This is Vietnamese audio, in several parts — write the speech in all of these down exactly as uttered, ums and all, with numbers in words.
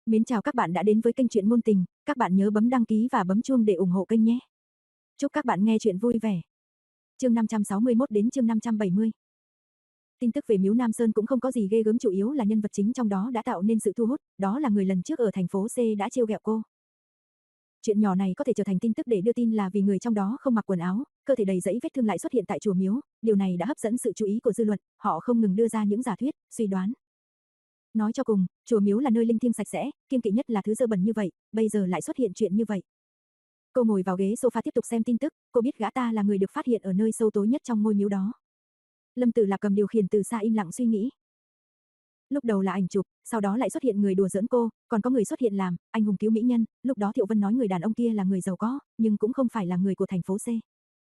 Mến chào các bạn đã đến với kênh truyện ngôn tình, các bạn nhớ bấm đăng ký và bấm chuông để ủng hộ kênh nhé. Chúc các bạn nghe truyện vui vẻ. Chương năm trăm sáu mươi mốt đến chương năm trăm bảy mươi. Tin tức về Miếu Nam Sơn cũng không có gì ghê gớm, chủ yếu là nhân vật chính trong đó đã tạo nên sự thu hút, đó là người lần trước ở thành phố C đã trêu ghẹo cô. Chuyện nhỏ này có thể trở thành tin tức để đưa tin là vì người trong đó không mặc quần áo, cơ thể đầy rẫy vết thương lại xuất hiện tại chùa miếu, điều này đã hấp dẫn sự chú ý của dư luận, họ không ngừng đưa ra những giả thuyết, suy đoán. Nói cho cùng, chùa miếu là nơi linh thiêng sạch sẽ, kiêng kỵ nhất là thứ dơ bẩn như vậy, bây giờ lại xuất hiện chuyện như vậy. Cô ngồi vào ghế sofa tiếp tục xem tin tức, cô biết gã ta là người được phát hiện ở nơi sâu tối nhất trong ngôi miếu đó. Lâm Tử Lạc cầm điều khiển từ xa im lặng suy nghĩ. Lúc đầu là ảnh chụp, sau đó lại xuất hiện người đùa giỡn cô, còn có người xuất hiện làm anh hùng cứu mỹ nhân, lúc đó Thiệu Vân nói người đàn ông kia là người giàu có, nhưng cũng không phải là người của thành phố C.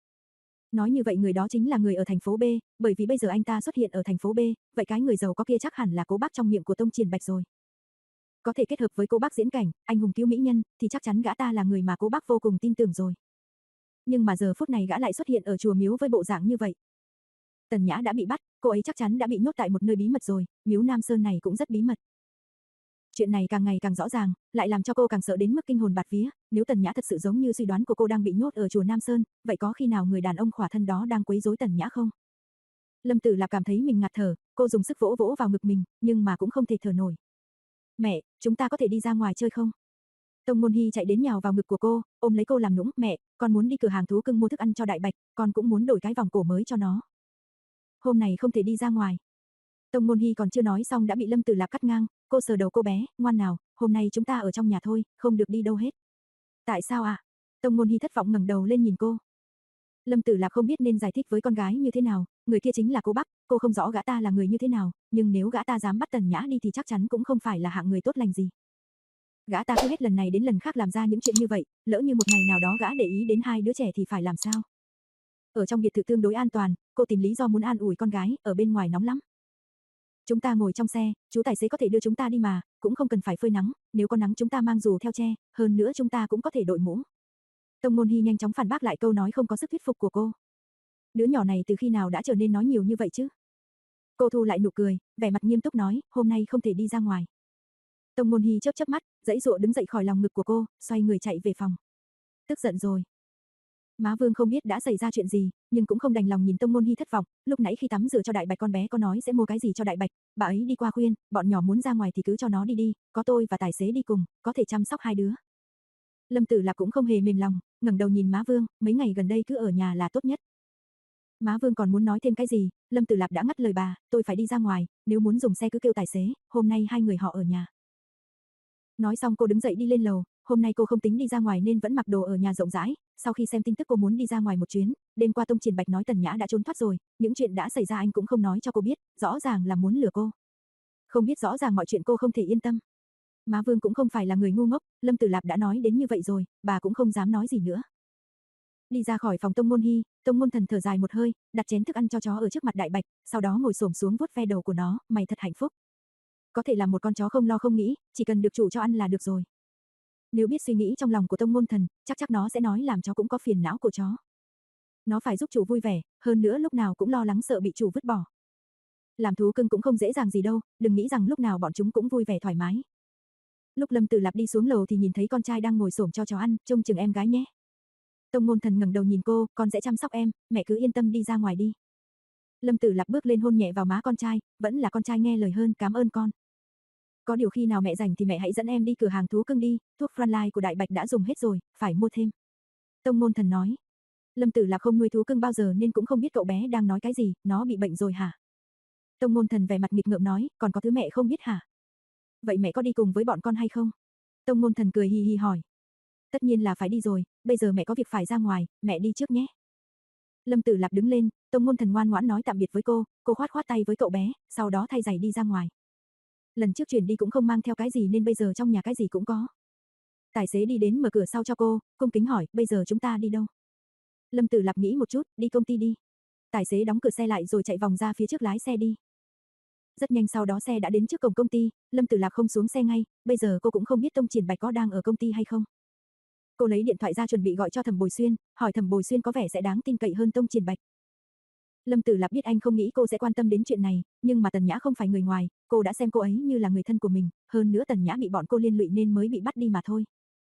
Nói như vậy người đó chính là người ở thành phố B, bởi vì bây giờ anh ta xuất hiện ở thành phố B, vậy cái người giàu có kia chắc hẳn là Cố Bác trong miệng của Tông Triển Bạch rồi. Có thể kết hợp với Cố Bác diễn cảnh, anh hùng cứu mỹ nhân, thì chắc chắn gã ta là người mà Cố Bác vô cùng tin tưởng rồi. Nhưng mà giờ phút này gã lại xuất hiện ở chùa miếu với bộ dạng như vậy. Tần Nhã đã bị bắt, cô ấy chắc chắn đã bị nhốt tại một nơi bí mật rồi, miếu Nam Sơn này cũng rất bí mật. Chuyện này càng ngày càng rõ ràng, lại làm cho cô càng sợ đến mức kinh hồn bạt vía, nếu Tần Nhã thật sự giống như suy đoán của cô đang bị nhốt ở chùa Nam Sơn, vậy có khi nào người đàn ông khỏa thân đó đang quấy rối Tần Nhã không? Lâm Tử Lạc cảm thấy mình ngạt thở, cô dùng sức vỗ vỗ vào ngực mình, nhưng mà cũng không thể thở nổi. Mẹ, chúng ta có thể đi ra ngoài chơi không? Tông Môn Hy chạy đến nhào vào ngực của cô, ôm lấy cô làm nũng, mẹ, con muốn đi cửa hàng thú cưng mua thức ăn cho Đại Bạch, con cũng muốn đổi cái vòng cổ mới cho nó. Hôm này không thể đi ra ngoài. Tông Môn Hy còn chưa nói xong đã bị Lâm Tử Lạc cắt ngang, cô sờ đầu cô bé, ngoan nào, hôm nay chúng ta ở trong nhà thôi, không được đi đâu hết. Tại sao ạ? À? Tông Môn Hy thất vọng ngẩng đầu lên nhìn cô. Lâm Tử Lạc không biết nên giải thích với con gái như thế nào, người kia chính là Cố Bác, cô không rõ gã ta là người như thế nào, nhưng nếu gã ta dám bắt Tần Nhã đi thì chắc chắn cũng không phải là hạng người tốt lành gì. Gã ta cứ hết lần này đến lần khác làm ra những chuyện như vậy, lỡ như một ngày nào đó gã để ý đến hai đứa trẻ thì phải làm sao? Ở trong biệt thự tương đối an toàn, cô tìm lý do muốn an ủi con gái, ở bên ngoài nóng lắm. Chúng ta ngồi trong xe, chú tài xế có thể đưa chúng ta đi mà, cũng không cần phải phơi nắng, nếu có nắng chúng ta mang dù theo che, hơn nữa chúng ta cũng có thể đội mũ. Tông Môn Hy nhanh chóng phản bác lại câu nói không có sức thuyết phục của cô. Đứa nhỏ này từ khi nào đã trở nên nói nhiều như vậy chứ? Cô thu lại nụ cười, vẻ mặt nghiêm túc nói, hôm nay không thể đi ra ngoài. Tông Môn Hy chớp chớp mắt, giãy giụa đứng dậy khỏi lòng ngực của cô, xoay người chạy về phòng. Tức giận rồi. Má Vương không biết đã xảy ra chuyện gì, nhưng cũng không đành lòng nhìn Tông Môn Hy thất vọng, lúc nãy khi tắm rửa cho Đại Bạch con bé có nói sẽ mua cái gì cho Đại Bạch, bà ấy đi qua khuyên, bọn nhỏ muốn ra ngoài thì cứ cho nó đi đi, có tôi và tài xế đi cùng, có thể chăm sóc hai đứa. Lâm Tử Lạc cũng không hề mềm lòng, ngẩng đầu nhìn má Vương, mấy ngày gần đây cứ ở nhà là tốt nhất. Má Vương còn muốn nói thêm cái gì, Lâm Tử Lạc đã ngắt lời bà, tôi phải đi ra ngoài, nếu muốn dùng xe cứ kêu tài xế, hôm nay hai người họ ở nhà. Nói xong cô đứng dậy đi lên lầu, hôm nay cô không tính đi ra ngoài nên vẫn mặc đồ ở nhà rộng rãi, sau khi xem tin tức cô muốn đi ra ngoài một chuyến, đêm qua Tông Triển Bạch nói Tần Nhã đã trốn thoát rồi, những chuyện đã xảy ra anh cũng không nói cho cô biết, rõ ràng là muốn lừa cô. Không biết rõ ràng mọi chuyện cô không thể yên tâm. Má Vương cũng không phải là người ngu ngốc, Lâm Tử Lạc đã nói đến như vậy rồi, bà cũng không dám nói gì nữa. Đi ra khỏi phòng Tông Môn Hy, Tông Môn Thần thở dài một hơi, đặt chén thức ăn cho chó ở trước mặt Đại Bạch, sau đó ngồi xổm xuống vuốt ve đầu của nó, mày thật hạnh phúc. Có thể làm một con chó không lo không nghĩ, chỉ cần được chủ cho ăn là được rồi. Nếu biết suy nghĩ trong lòng của Tông Môn Thần, chắc chắc nó sẽ nói làm chó cũng có phiền não của chó. Nó phải giúp chủ vui vẻ, hơn nữa lúc nào cũng lo lắng sợ bị chủ vứt bỏ. Làm thú cưng cũng không dễ dàng gì đâu, đừng nghĩ rằng lúc nào bọn chúng cũng vui vẻ thoải mái. Lúc Lâm Tử Lạc đi xuống lầu thì nhìn thấy con trai đang ngồi xổm cho chó ăn, trông chừng em gái nhé. Tông Môn Thần ngẩng đầu nhìn cô, con sẽ chăm sóc em, mẹ cứ yên tâm đi ra ngoài đi. Lâm Tử Lạc bước lên hôn nhẹ vào má con trai, vẫn là con trai nghe lời hơn, cảm ơn con. Có điều khi nào mẹ rảnh thì mẹ hãy dẫn em đi cửa hàng thú cưng đi, thuốc Frontline của Đại Bạch đã dùng hết rồi, phải mua thêm. Tông Môn Thần nói. Lâm Tử Lạc không nuôi thú cưng bao giờ nên cũng không biết cậu bé đang nói cái gì, nó bị bệnh rồi hả? Tông Môn Thần vẻ mặt nghịch ngợm nói, còn có thứ mẹ không biết hả? Vậy mẹ có đi cùng với bọn con hay không? Tông Môn Thần cười hì hì hỏi. Tất nhiên là phải đi rồi, bây giờ mẹ có việc phải ra ngoài, mẹ đi trước nhé. Lâm Tử Lạc đứng lên, Tông Môn Thần ngoan ngoãn nói tạm biệt với cô, cô khoát khoát tay với cậu bé, sau đó thay giày đi ra ngoài. Lần trước chuyển đi cũng không mang theo cái gì nên bây giờ trong nhà cái gì cũng có. Tài xế đi đến mở cửa sau cho cô, cung kính hỏi, bây giờ chúng ta đi đâu? Lâm Tử Lạc nghĩ một chút, đi công ty đi. Tài xế đóng cửa xe lại rồi chạy vòng ra phía trước lái xe đi. Rất nhanh sau đó xe đã đến trước cổng công ty, Lâm Tử Lạc không xuống xe ngay, bây giờ cô cũng không biết Tông Triển Bạch có đang ở công ty hay không. Cô lấy điện thoại ra chuẩn bị gọi cho Thẩm Bồi Xuyên, hỏi Thẩm Bồi Xuyên có vẻ sẽ đáng tin cậy hơn Tông Triển Bạch. Lâm Tử Lạp biết anh không nghĩ cô sẽ quan tâm đến chuyện này, nhưng mà Tần Nhã không phải người ngoài, cô đã xem cô ấy như là người thân của mình, hơn nữa Tần Nhã bị bọn cô liên lụy nên mới bị bắt đi mà thôi.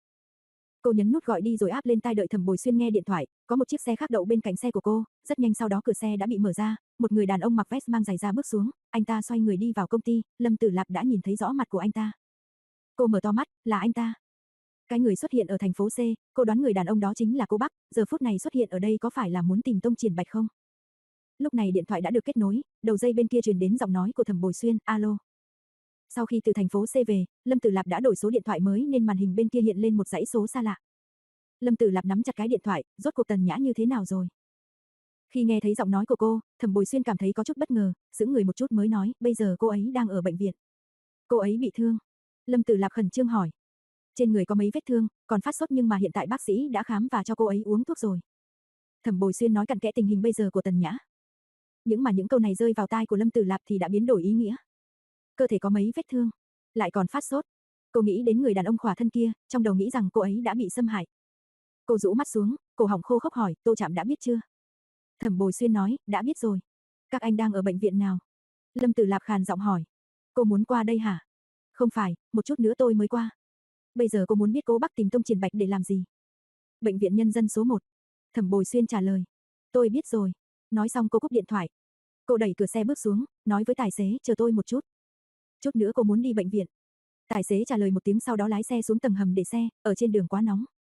Cô nhấn nút gọi đi rồi áp lên tai đợi Thẩm Bồi Xuyên nghe điện thoại, có một chiếc xe khác đậu bên cạnh xe của cô, rất nhanh sau đó cửa xe đã bị mở ra, một người đàn ông mặc vest mang giày da bước xuống, anh ta xoay người đi vào công ty, Lâm Tử Lạp đã nhìn thấy rõ mặt của anh ta. Cô mở to mắt, là anh ta. Cái người xuất hiện ở thành phố C, cô đoán người đàn ông đó chính là cô Bắc, giờ phút này xuất hiện ở đây có phải là muốn tìm Tông Triển Bạch không? Lúc này điện thoại đã được kết nối, đầu dây bên kia truyền đến giọng nói của Thẩm Bồi Xuyên, alo. Sau khi từ thành phố C về, Lâm Tử Lạp đã đổi số điện thoại mới nên màn hình bên kia hiện lên một dãy số xa lạ. Lâm Tử Lạp nắm chặt cái điện thoại, rốt cuộc Tần Nhã như thế nào rồi? Khi nghe thấy giọng nói của cô, Thẩm Bồi Xuyên cảm thấy có chút bất ngờ, sững người một chút mới nói, bây giờ cô ấy đang ở bệnh viện. Cô ấy bị thương. Lâm Tử Lạp khẩn trương hỏi. Trên người có mấy vết thương, còn phát sốt nhưng mà hiện tại bác sĩ đã khám và cho cô ấy uống thuốc rồi. Thẩm Bồi Xuyên nói cặn kẽ tình hình bây giờ của Tần Nhã. Những mà những câu này rơi vào tai của Lâm Tử Lạp thì đã biến đổi ý nghĩa. Cơ thể có mấy vết thương, lại còn phát sốt. Cô nghĩ đến người đàn ông khỏa thân kia, trong đầu nghĩ rằng cô ấy đã bị xâm hại. Cô rũ mắt xuống, cổ họng khô khốc hỏi, Tô Trạm đã biết chưa? Thẩm Bồi Xuyên nói, đã biết rồi. Các anh đang ở bệnh viện nào? Lâm Tử Lạp khàn giọng hỏi. Cô muốn qua đây hả? Không phải, một chút nữa tôi mới qua. Bây giờ cô muốn biết cô Bắc tìm Tông Triển Bạch để làm gì? Bệnh viện nhân dân số một. Thẩm Bồi Xuyên trả lời. Tôi biết rồi. Nói xong cô cúp điện thoại. Cô đẩy cửa xe bước xuống, nói với tài xế, chờ tôi một chút. Chút nữa cô muốn đi bệnh viện. Tài xế trả lời một tiếng sau đó lái xe xuống tầng hầm để xe, ở trên đường quá nóng.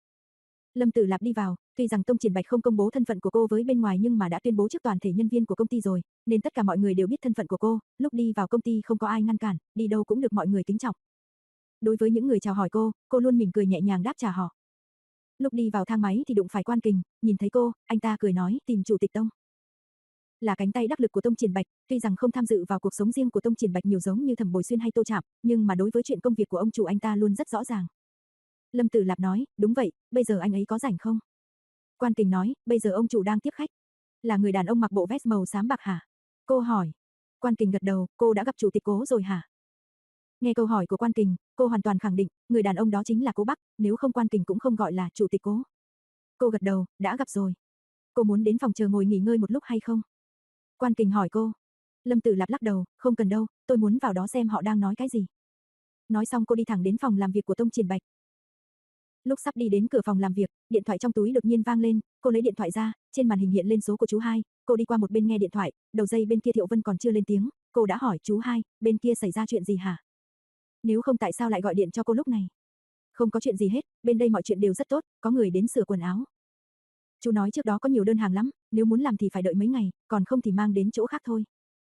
Lâm Tử Lạp đi vào, tuy rằng Tông Triển Bạch không công bố thân phận của cô với bên ngoài nhưng mà đã tuyên bố trước toàn thể nhân viên của công ty rồi, nên tất cả mọi người đều biết thân phận của cô, lúc đi vào công ty không có ai ngăn cản, đi đâu cũng được mọi người kính trọng. Đối với những người chào hỏi cô, cô luôn mỉm cười nhẹ nhàng đáp trả họ. Lúc đi vào thang máy thì đụng phải Quan Kình, nhìn thấy cô, anh ta cười nói, tìm chủ tịch Tông. Là cánh tay đắc lực của Tông Triển Bạch, tuy rằng không tham dự vào cuộc sống riêng của Tông Triển Bạch nhiều giống như Thẩm Bồi Xuyên hay Tô Trạm, nhưng mà đối với chuyện công việc của ông chủ anh ta luôn rất rõ ràng. Lâm Tử Lạp nói, đúng vậy, bây giờ anh ấy có rảnh không? Quan Kình nói, bây giờ ông chủ đang tiếp khách. Là người đàn ông mặc bộ vest màu xám bạc hả? Cô hỏi. Quan Kình gật đầu, cô đã gặp chủ tịch Cố rồi hả? Nghe câu hỏi của Quan Kình, cô hoàn toàn khẳng định, người đàn ông đó chính là Cố Bắc, nếu không Quan Kình cũng không gọi là chủ tịch Cố. Cô gật đầu, đã gặp rồi. Cô muốn đến phòng chờ ngồi nghỉ ngơi một lúc hay không? Quan Kình hỏi cô. Lâm Tử Lạp lắc đầu, không cần đâu, tôi muốn vào đó xem họ đang nói cái gì. Nói xong cô đi thẳng đến phòng làm việc của Tông Triển Bạch. Lúc sắp đi đến cửa phòng làm việc, điện thoại trong túi đột nhiên vang lên, cô lấy điện thoại ra, trên màn hình hiện lên số của chú hai, cô đi qua một bên nghe điện thoại, đầu dây bên kia Thiệu Vân còn chưa lên tiếng, cô đã hỏi chú hai, bên kia xảy ra chuyện gì hả? Nếu không tại sao lại gọi điện cho cô lúc này? Không có chuyện gì hết, bên đây mọi chuyện đều rất tốt, có người đến sửa quần áo. Chú nói trước đó có nhiều đơn hàng lắm, nếu muốn làm thì phải đợi mấy ngày, còn không thì mang đến chỗ khác thôi.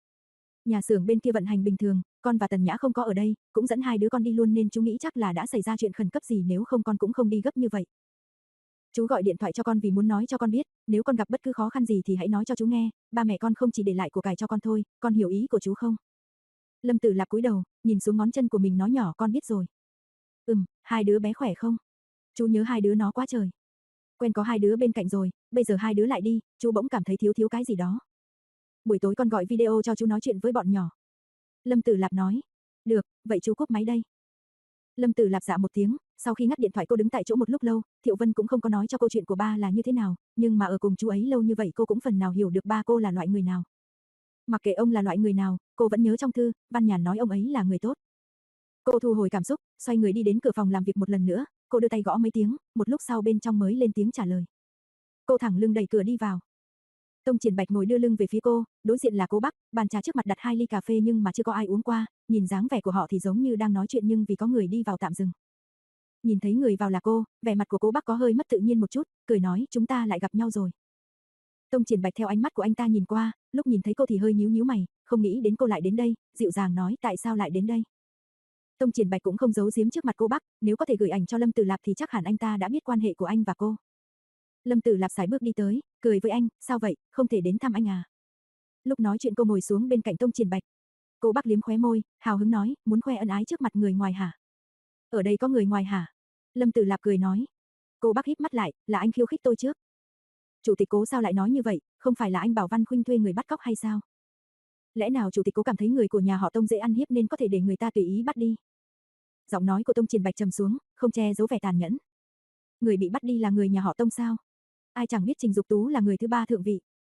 Nhà xưởng bên kia vận hành bình thường, con và Tần Nhã không có ở đây, cũng dẫn hai đứa con đi luôn nên chú nghĩ chắc là đã xảy ra chuyện khẩn cấp gì, nếu không con cũng không đi gấp như vậy. Chú gọi điện thoại cho con vì muốn nói cho con biết, nếu con gặp bất cứ khó khăn gì thì hãy nói cho chú nghe, ba mẹ con không chỉ để lại của cải cho con thôi, con hiểu ý của chú không? Lâm Tử Lạp cúi đầu, nhìn xuống ngón chân của mình nói nhỏ, con biết rồi. Ừm, hai đứa bé khỏe không? Chú nhớ hai đứa nó quá trời. Quen có hai đứa bên cạnh rồi, bây giờ hai đứa lại đi, chú bỗng cảm thấy thiếu thiếu cái gì đó. Buổi tối con gọi video cho chú nói chuyện với bọn nhỏ. Lâm Tử Lạp nói. Được, vậy chú cúp máy đây. Lâm Tử Lạp dạ một tiếng, sau khi ngắt điện thoại cô đứng tại chỗ một lúc lâu, Thiệu Vân cũng không có nói cho cô chuyện của ba là như thế nào, nhưng mà ở cùng chú ấy lâu như vậy cô cũng phần nào hiểu được ba cô là loại người nào. Mặc kệ ông là loại người nào, cô vẫn nhớ trong thư, Văn Nhàn nói ông ấy là người tốt. Cô thu hồi cảm xúc, xoay người đi đến cửa phòng làm việc một lần nữa, cô đưa tay gõ mấy tiếng, một lúc sau bên trong mới lên tiếng trả lời. Cô thẳng lưng đẩy cửa đi vào. Tông Triển Bạch ngồi đưa lưng về phía cô, đối diện là Cố Bắc, bàn trà trước mặt đặt hai ly cà phê nhưng mà chưa có ai uống qua, nhìn dáng vẻ của họ thì giống như đang nói chuyện nhưng vì có người đi vào tạm dừng. Nhìn thấy người vào là cô, vẻ mặt của Cố Bắc có hơi mất tự nhiên một chút, cười nói chúng ta lại gặp nhau rồi. Tông Triển Bạch theo ánh mắt của anh ta nhìn qua, lúc nhìn thấy cô thì hơi nhíu nhíu mày, không nghĩ đến cô lại đến đây, dịu dàng nói tại sao lại đến đây. Tông Triển Bạch cũng không giấu giếm trước mặt Cố Bắc, nếu có thể gửi ảnh cho Lâm Tử Lạp thì chắc hẳn anh ta đã biết quan hệ của anh và cô. Lâm Tử Lạp sải bước đi tới, cười với anh, sao vậy, không thể đến thăm anh à? Lúc nói chuyện cô ngồi xuống bên cạnh Tông Triển Bạch. Cố Bắc liếm khóe môi, hào hứng nói, muốn khoe ân ái trước mặt người ngoài hả? Ở đây có người ngoài hả? Lâm Tử Lạp cười nói. Cố Bắc híp mắt lại, là anh khiêu khích tôi trước. Chủ tịch Cố sao lại nói như vậy, không phải là anh bảo Văn Khuynh thuê người bắt cóc hay sao? Lẽ nào chủ tịch Cố cảm thấy người của nhà họ Tông dễ ăn hiếp nên có thể để người ta tùy ý bắt đi? Giọng nói của Tông Triển Bạch trầm xuống, không che giấu vẻ tàn nhẫn. Người bị bắt đi là người nhà họ Tông sao? Ai chẳng biết Trình Dục Tú là người thứ ba thượng vị.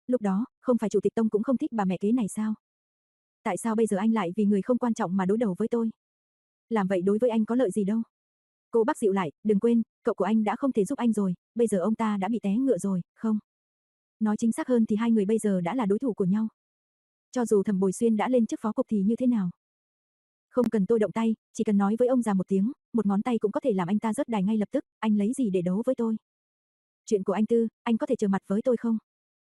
Lúc đó, không phải chủ tịch tông cũng không thích bà mẹ kế này sao? Tại sao bây giờ anh lại vì người không quan trọng mà đối đầu với tôi? Làm vậy đối với anh có lợi gì đâu. Cô bác dịu lại, đừng quên, cậu của anh đã không thể giúp anh rồi, bây giờ ông ta đã bị té ngựa rồi, không? Nói chính xác hơn thì hai người bây giờ đã là đối thủ của nhau. Cho dù Thẩm Bồi Xuyên đã lên chức phó cục thì như thế nào? Không cần tôi động tay, chỉ cần nói với ông già một tiếng, một ngón tay cũng có thể làm anh ta rớt đài ngay lập tức, anh lấy gì để đấu với tôi? Chuyện của anh Tư, anh có thể trở mặt với tôi không?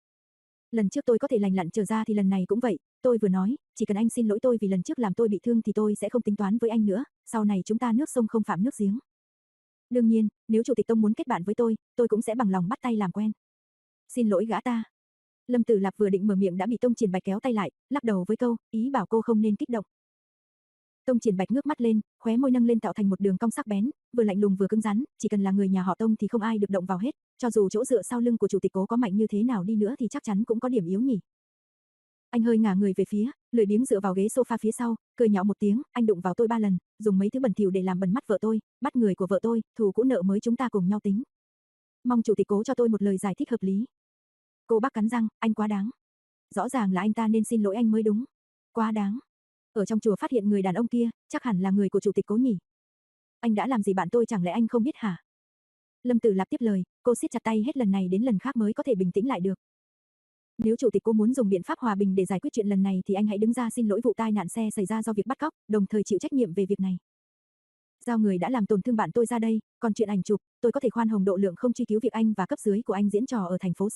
Lần trước tôi có thể lành lặn trở ra thì lần này cũng vậy, tôi vừa nói, chỉ cần anh xin lỗi tôi vì lần trước làm tôi bị thương thì tôi sẽ không tính toán với anh nữa, sau này chúng ta nước sông không phạm nước giếng. Đương nhiên, nếu chủ tịch tông muốn kết bạn với tôi, tôi cũng sẽ bằng lòng bắt tay làm quen. Xin lỗi gã ta. Lâm Tử Lạp vừa định mở miệng đã bị Tông Triển Bạch kéo tay lại, lắc đầu với câu, ý bảo cô không nên kích động. Tông Triển Bạch ngước mắt lên, khóe môi nâng lên tạo thành một đường cong sắc bén, vừa lạnh lùng vừa cứng rắn, chỉ cần là người nhà họ Tông thì không ai được động vào hết, cho dù chỗ dựa sau lưng của chủ tịch Cố có mạnh như thế nào đi nữa thì chắc chắn cũng có điểm yếu nhỉ. Anh hơi ngả người về phía, lười biếng dựa vào ghế sofa phía sau, cười nhạo một tiếng, anh đụng vào tôi ba lần, dùng mấy thứ bẩn thỉu để làm bẩn mắt vợ tôi, bắt người của vợ tôi, thù cũ nợ mới chúng ta cùng nhau tính. Mong chủ tịch Cố cho tôi một lời giải thích hợp lý. Cô bác cắn răng, anh quá đáng. Rõ ràng là anh ta nên xin lỗi anh mới đúng. Quá đáng. Ở trong chùa phát hiện người đàn ông kia, chắc hẳn là người của chủ tịch Cố nhỉ. Anh đã làm gì bạn tôi chẳng lẽ anh không biết hả? Lâm Tử Lạp tiếp lời, cô siết chặt tay hết lần này đến lần khác mới có thể bình tĩnh lại được. Nếu chủ tịch Cố muốn dùng biện pháp hòa bình để giải quyết chuyện lần này thì anh hãy đứng ra xin lỗi vụ tai nạn xe xảy ra do việc bắt cóc, đồng thời chịu trách nhiệm về việc này. Giao người đã làm tổn thương bạn tôi ra đây, còn chuyện ảnh chụp, tôi có thể khoan hồng độ lượng không truy cứu việc anh và cấp dưới của anh diễn trò ở thành phố C.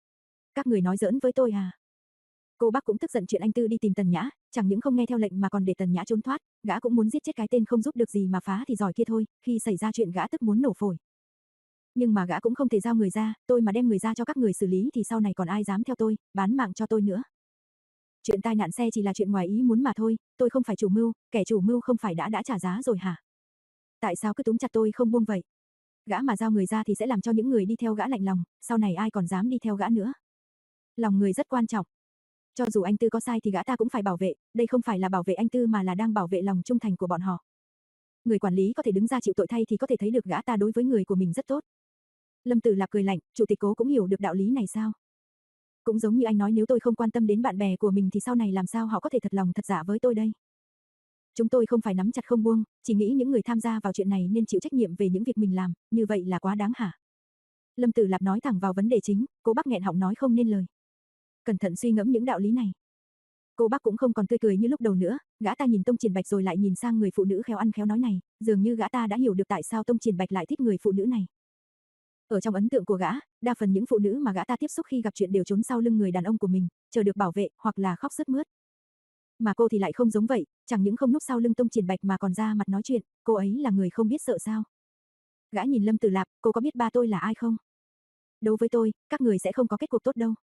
Các người nói giỡn với tôi à? Cô bác cũng tức giận chuyện anh Tư đi tìm Tần Nhã, chẳng những không nghe theo lệnh mà còn để Tần Nhã trốn thoát, gã cũng muốn giết chết cái tên không giúp được gì mà phá thì giỏi kia thôi, khi xảy ra chuyện gã tức muốn nổ phổi. Nhưng mà gã cũng không thể giao người ra, tôi mà đem người ra cho các người xử lý thì sau này còn ai dám theo tôi, bán mạng cho tôi nữa. Chuyện tai nạn xe chỉ là chuyện ngoài ý muốn mà thôi, tôi không phải chủ mưu, kẻ chủ mưu không phải đã đã trả giá rồi hả? Tại sao cứ túm chặt tôi không buông vậy? Gã mà giao người ra thì sẽ làm cho những người đi theo gã lạnh lòng, sau này ai còn dám đi theo gã nữa. Lòng người rất quan trọng. Cho dù anh Tư có sai thì gã ta cũng phải bảo vệ, đây không phải là bảo vệ anh Tư mà là đang bảo vệ lòng trung thành của bọn họ. Người quản lý có thể đứng ra chịu tội thay thì có thể thấy được gã ta đối với người của mình rất tốt. Lâm Tử Lạp cười lạnh, chủ tịch Cố cũng hiểu được đạo lý này sao? Cũng giống như anh nói nếu tôi không quan tâm đến bạn bè của mình thì sau này làm sao họ có thể thật lòng thật dạ với tôi đây? Chúng tôi không phải nắm chặt không buông, chỉ nghĩ những người tham gia vào chuyện này nên chịu trách nhiệm về những việc mình làm, như vậy là quá đáng hả? Lâm Tử Lạp nói thẳng vào vấn đề chính, Cố bác nghẹn họng nói không nên lời. Cẩn thận suy ngẫm những đạo lý này. Cô bác cũng không còn tươi cười như lúc đầu nữa, gã ta nhìn Tông Triển Bạch rồi lại nhìn sang người phụ nữ khéo ăn khéo nói này, dường như gã ta đã hiểu được tại sao Tông Triển Bạch lại thích người phụ nữ này. Ở trong ấn tượng của gã, đa phần những phụ nữ mà gã ta tiếp xúc khi gặp chuyện đều trốn sau lưng người đàn ông của mình, chờ được bảo vệ hoặc là khóc sướt mướt. Mà cô thì lại không giống vậy, chẳng những không núp sau lưng Tông Triển Bạch mà còn ra mặt nói chuyện, cô ấy là người không biết sợ sao. Gã nhìn Lâm Tử Lạp, cô có biết ba tôi là ai không? Đối với tôi, các người sẽ không có kết cục tốt đâu.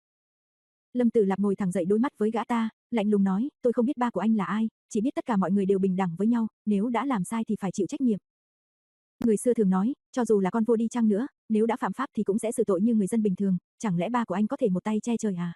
Lâm Tử Lạp ngồi thẳng dậy đối mắt với gã ta, lạnh lùng nói, tôi không biết ba của anh là ai, chỉ biết tất cả mọi người đều bình đẳng với nhau, nếu đã làm sai thì phải chịu trách nhiệm. Người xưa thường nói, cho dù là con vua đi chăng nữa, nếu đã phạm pháp thì cũng sẽ xử tội như người dân bình thường, chẳng lẽ ba của anh có thể một tay che trời à?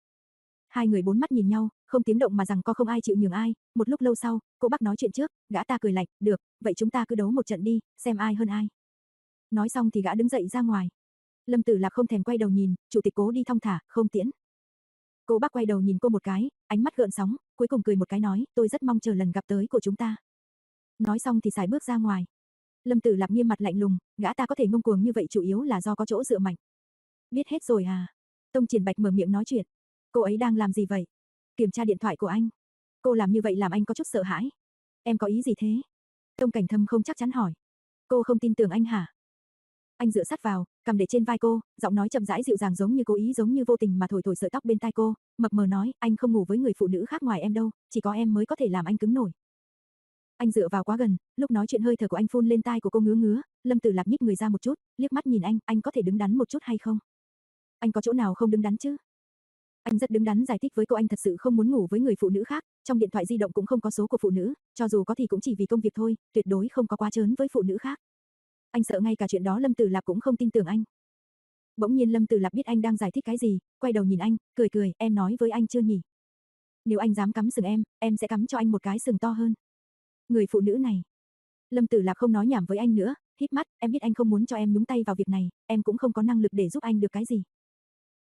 Hai người bốn mắt nhìn nhau, không tiếng động mà rằng co không ai chịu nhường ai, một lúc lâu sau, cô bác nói chuyện trước, gã ta cười lạnh, được, vậy chúng ta cứ đấu một trận đi, xem ai hơn ai. Nói xong thì gã đứng dậy ra ngoài. Lâm Tử Lạp không thèm quay đầu nhìn, chủ tịch Cố đi thong thả, không tiễn. Cô bác quay đầu nhìn cô một cái, ánh mắt gợn sóng, cuối cùng cười một cái nói, tôi rất mong chờ lần gặp tới của chúng ta. Nói xong thì sải bước ra ngoài. Lâm Tử Lạp nghiêm mặt lạnh lùng, gã ta có thể ngông cuồng như vậy chủ yếu là do có chỗ dựa mạnh. Biết hết rồi à? Tông Triển Bạch mở miệng nói chuyện. Cô ấy đang làm gì vậy? Kiểm tra điện thoại của anh. Cô làm như vậy làm anh có chút sợ hãi. Em có ý gì thế? Tông Cảnh Thâm không chắc chắn hỏi. Cô không tin tưởng anh hả? Anh dựa sát vào, cầm để trên vai cô, giọng nói chậm rãi dịu dàng giống như cố ý giống như vô tình mà thổi thổi sợi tóc bên tai cô, mập mờ nói, anh không ngủ với người phụ nữ khác ngoài em đâu, chỉ có em mới có thể làm anh cứng nổi. Anh dựa vào quá gần, lúc nói chuyện hơi thở của anh phun lên tai của cô ngứa ngứa, Lâm Tử Lạp nhích người ra một chút, liếc mắt nhìn anh, anh có thể đứng đắn một chút hay không? Anh có chỗ nào không đứng đắn chứ? Anh rất đứng đắn giải thích với cô anh thật sự không muốn ngủ với người phụ nữ khác, trong điện thoại di động cũng không có số của phụ nữ, cho dù có thì cũng chỉ vì công việc thôi, tuyệt đối không có quá trớn với phụ nữ khác. Anh sợ ngay cả chuyện đó Lâm Tử Lạp cũng không tin tưởng anh. Bỗng nhiên Lâm Tử Lạp biết anh đang giải thích cái gì, quay đầu nhìn anh, cười cười, em nói với anh chưa nhỉ? Nếu anh dám cắm sừng em, em sẽ cắm cho anh một cái sừng to hơn. Người phụ nữ này. Lâm Tử Lạp không nói nhảm với anh nữa, híp mắt, em biết anh không muốn cho em nhúng tay vào việc này, em cũng không có năng lực để giúp anh được cái gì.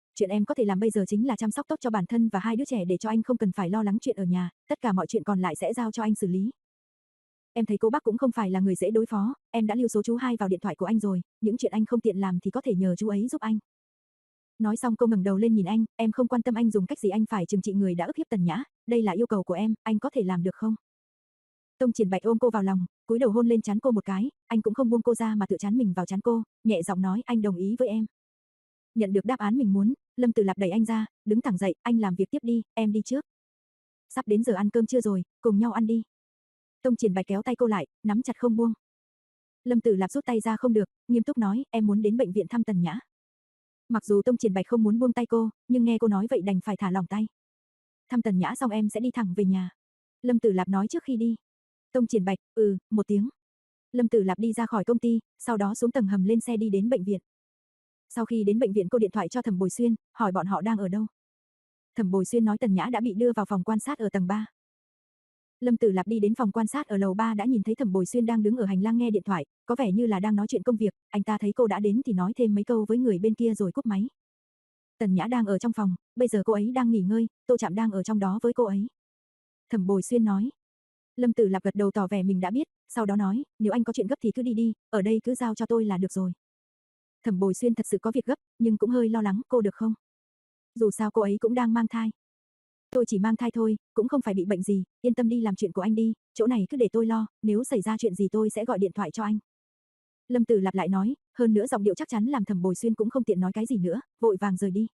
Chuyện em có thể làm bây giờ chính là chăm sóc tốt cho bản thân và hai đứa trẻ để cho anh không cần phải lo lắng chuyện ở nhà, tất cả mọi chuyện còn lại sẽ giao cho anh xử lý. Em thấy cô bác cũng không phải là người dễ đối phó, em đã lưu số chú hai vào điện thoại của anh rồi, những chuyện anh không tiện làm thì có thể nhờ chú ấy giúp anh. Nói xong cô ngẩng đầu lên nhìn anh, em không quan tâm anh dùng cách gì anh phải trừng trị người đã ức hiếp Tần Nhã, đây là yêu cầu của em, anh có thể làm được không? Tông Triển Bạch ôm cô vào lòng, cúi đầu hôn lên trán cô một cái, anh cũng không buông cô ra mà tự trán mình vào trán cô, nhẹ giọng nói anh đồng ý với em. Nhận được đáp án mình muốn, Lâm Tử Lạp đẩy anh ra, đứng thẳng dậy, anh làm việc tiếp đi, em đi trước. Sắp đến giờ ăn cơm trưa rồi, cùng nhau ăn đi. Tông Triển Bạch kéo tay cô lại, nắm chặt không buông. Lâm Tử Lạp rút tay ra không được, nghiêm túc nói, em muốn đến bệnh viện thăm Tần Nhã. Mặc dù Tông Triển Bạch không muốn buông tay cô, nhưng nghe cô nói vậy đành phải thả lỏng tay. Thăm Tần Nhã xong em sẽ đi thẳng về nhà. Lâm Tử Lạp nói trước khi đi. Tông Triển Bạch, ừ, một tiếng. Lâm Tử Lạp đi ra khỏi công ty, sau đó xuống tầng hầm lên xe đi đến bệnh viện. Sau khi đến bệnh viện cô điện thoại cho Thẩm Bồi Xuyên, hỏi bọn họ đang ở đâu. Thẩm Bồi Xuyên nói Tần Nhã đã bị đưa vào phòng quan sát ở tầng ba. Lâm Tử Lạp đi đến phòng quan sát ở lầu ba đã nhìn thấy Thẩm Bồi Xuyên đang đứng ở hành lang nghe điện thoại, có vẻ như là đang nói chuyện công việc, anh ta thấy cô đã đến thì nói thêm mấy câu với người bên kia rồi cúp máy. Tần Nhã đang ở trong phòng, bây giờ cô ấy đang nghỉ ngơi, Tô Trạm đang ở trong đó với cô ấy. Thẩm Bồi Xuyên nói. Lâm Tử Lạp gật đầu tỏ vẻ mình đã biết, sau đó nói, nếu anh có chuyện gấp thì cứ đi đi, ở đây cứ giao cho tôi là được rồi. Thẩm Bồi Xuyên thật sự có việc gấp, nhưng cũng hơi lo lắng, cô được không? Dù sao cô ấy cũng đang mang thai. Tôi chỉ mang thai thôi, cũng không phải bị bệnh gì, yên tâm đi làm chuyện của anh đi, chỗ này cứ để tôi lo, nếu xảy ra chuyện gì tôi sẽ gọi điện thoại cho anh. Lâm Tử Lạp lại nói, hơn nữa giọng điệu chắc chắn làm Thẩm Bồi Xuyên cũng không tiện nói cái gì nữa, vội vàng rời đi.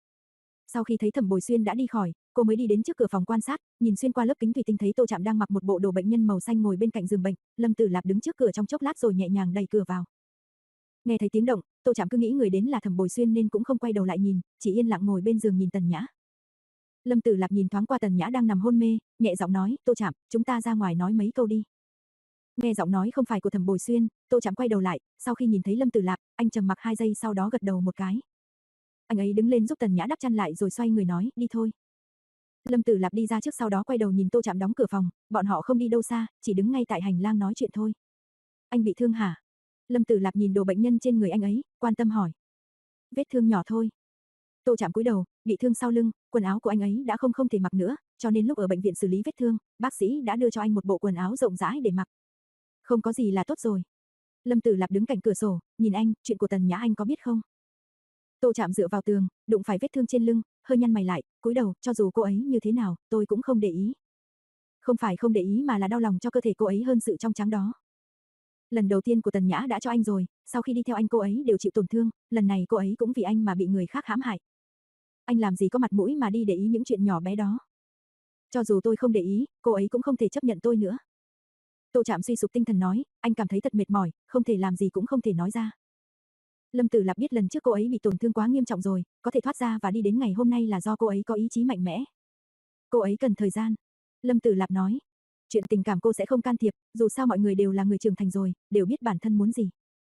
Sau khi thấy Thẩm Bồi Xuyên đã đi khỏi, cô mới đi đến trước cửa phòng quan sát, nhìn xuyên qua lớp kính thủy tinh thấy Tô Trạm đang mặc một bộ đồ bệnh nhân màu xanh ngồi bên cạnh giường bệnh, Lâm Tử Lạp đứng trước cửa trong chốc lát rồi nhẹ nhàng đẩy cửa vào. Nghe thấy tiếng động, Tô Trạm cứ nghĩ người đến là Thẩm Bồi Xuyên nên cũng không quay đầu lại nhìn, chỉ yên lặng ngồi bên giường nhìn Tần Nhã. Lâm Tử Lạp nhìn thoáng qua Tần Nhã đang nằm hôn mê, nhẹ giọng nói, Tô Trạm, chúng ta ra ngoài nói mấy câu đi. Nghe giọng nói không phải của Thẩm Bồi Xuyên, Tô Trạm quay đầu lại, sau khi nhìn thấy Lâm Tử Lạp, anh trầm mặc hai giây sau đó gật đầu một cái. Anh ấy đứng lên giúp Tần Nhã đắp chăn lại rồi xoay người nói, đi thôi. Lâm Tử Lạp đi ra trước sau đó quay đầu nhìn Tô Trạm đóng cửa phòng, bọn họ không đi đâu xa, chỉ đứng ngay tại hành lang nói chuyện thôi. Anh bị thương hả? Lâm Tử Lạp nhìn đồ bệnh nhân trên người anh ấy, quan tâm hỏi. Vết thương nhỏ thôi. Tô Trạm cúi đầu, bị thương sau lưng, quần áo của anh ấy đã không không thể mặc nữa, cho nên lúc ở bệnh viện xử lý vết thương, bác sĩ đã đưa cho anh một bộ quần áo rộng rãi để mặc. Không có gì là tốt rồi. Lâm Tử Lạp đứng cạnh cửa sổ, nhìn anh, chuyện của Tần Nhã anh có biết không? Tô Trạm dựa vào tường, đụng phải vết thương trên lưng, hơi nhăn mày lại, cúi đầu, cho dù cô ấy như thế nào, tôi cũng không để ý. Không phải không để ý mà là đau lòng cho cơ thể cô ấy hơn sự trong trắng đó. Lần đầu tiên của Tần Nhã đã cho anh rồi, sau khi đi theo anh cô ấy đều chịu tổn thương, lần này cô ấy cũng vì anh mà bị người khác hãm hại. Anh làm gì có mặt mũi mà đi để ý những chuyện nhỏ bé đó. Cho dù tôi không để ý, cô ấy cũng không thể chấp nhận tôi nữa. Tô Trạm suy sụp tinh thần nói, anh cảm thấy thật mệt mỏi, không thể làm gì cũng không thể nói ra. Lâm Tử Lạp biết lần trước cô ấy bị tổn thương quá nghiêm trọng rồi, có thể thoát ra và đi đến ngày hôm nay là do cô ấy có ý chí mạnh mẽ. Cô ấy cần thời gian. Lâm Tử Lạp nói, chuyện tình cảm cô sẽ không can thiệp, dù sao mọi người đều là người trưởng thành rồi, đều biết bản thân muốn gì.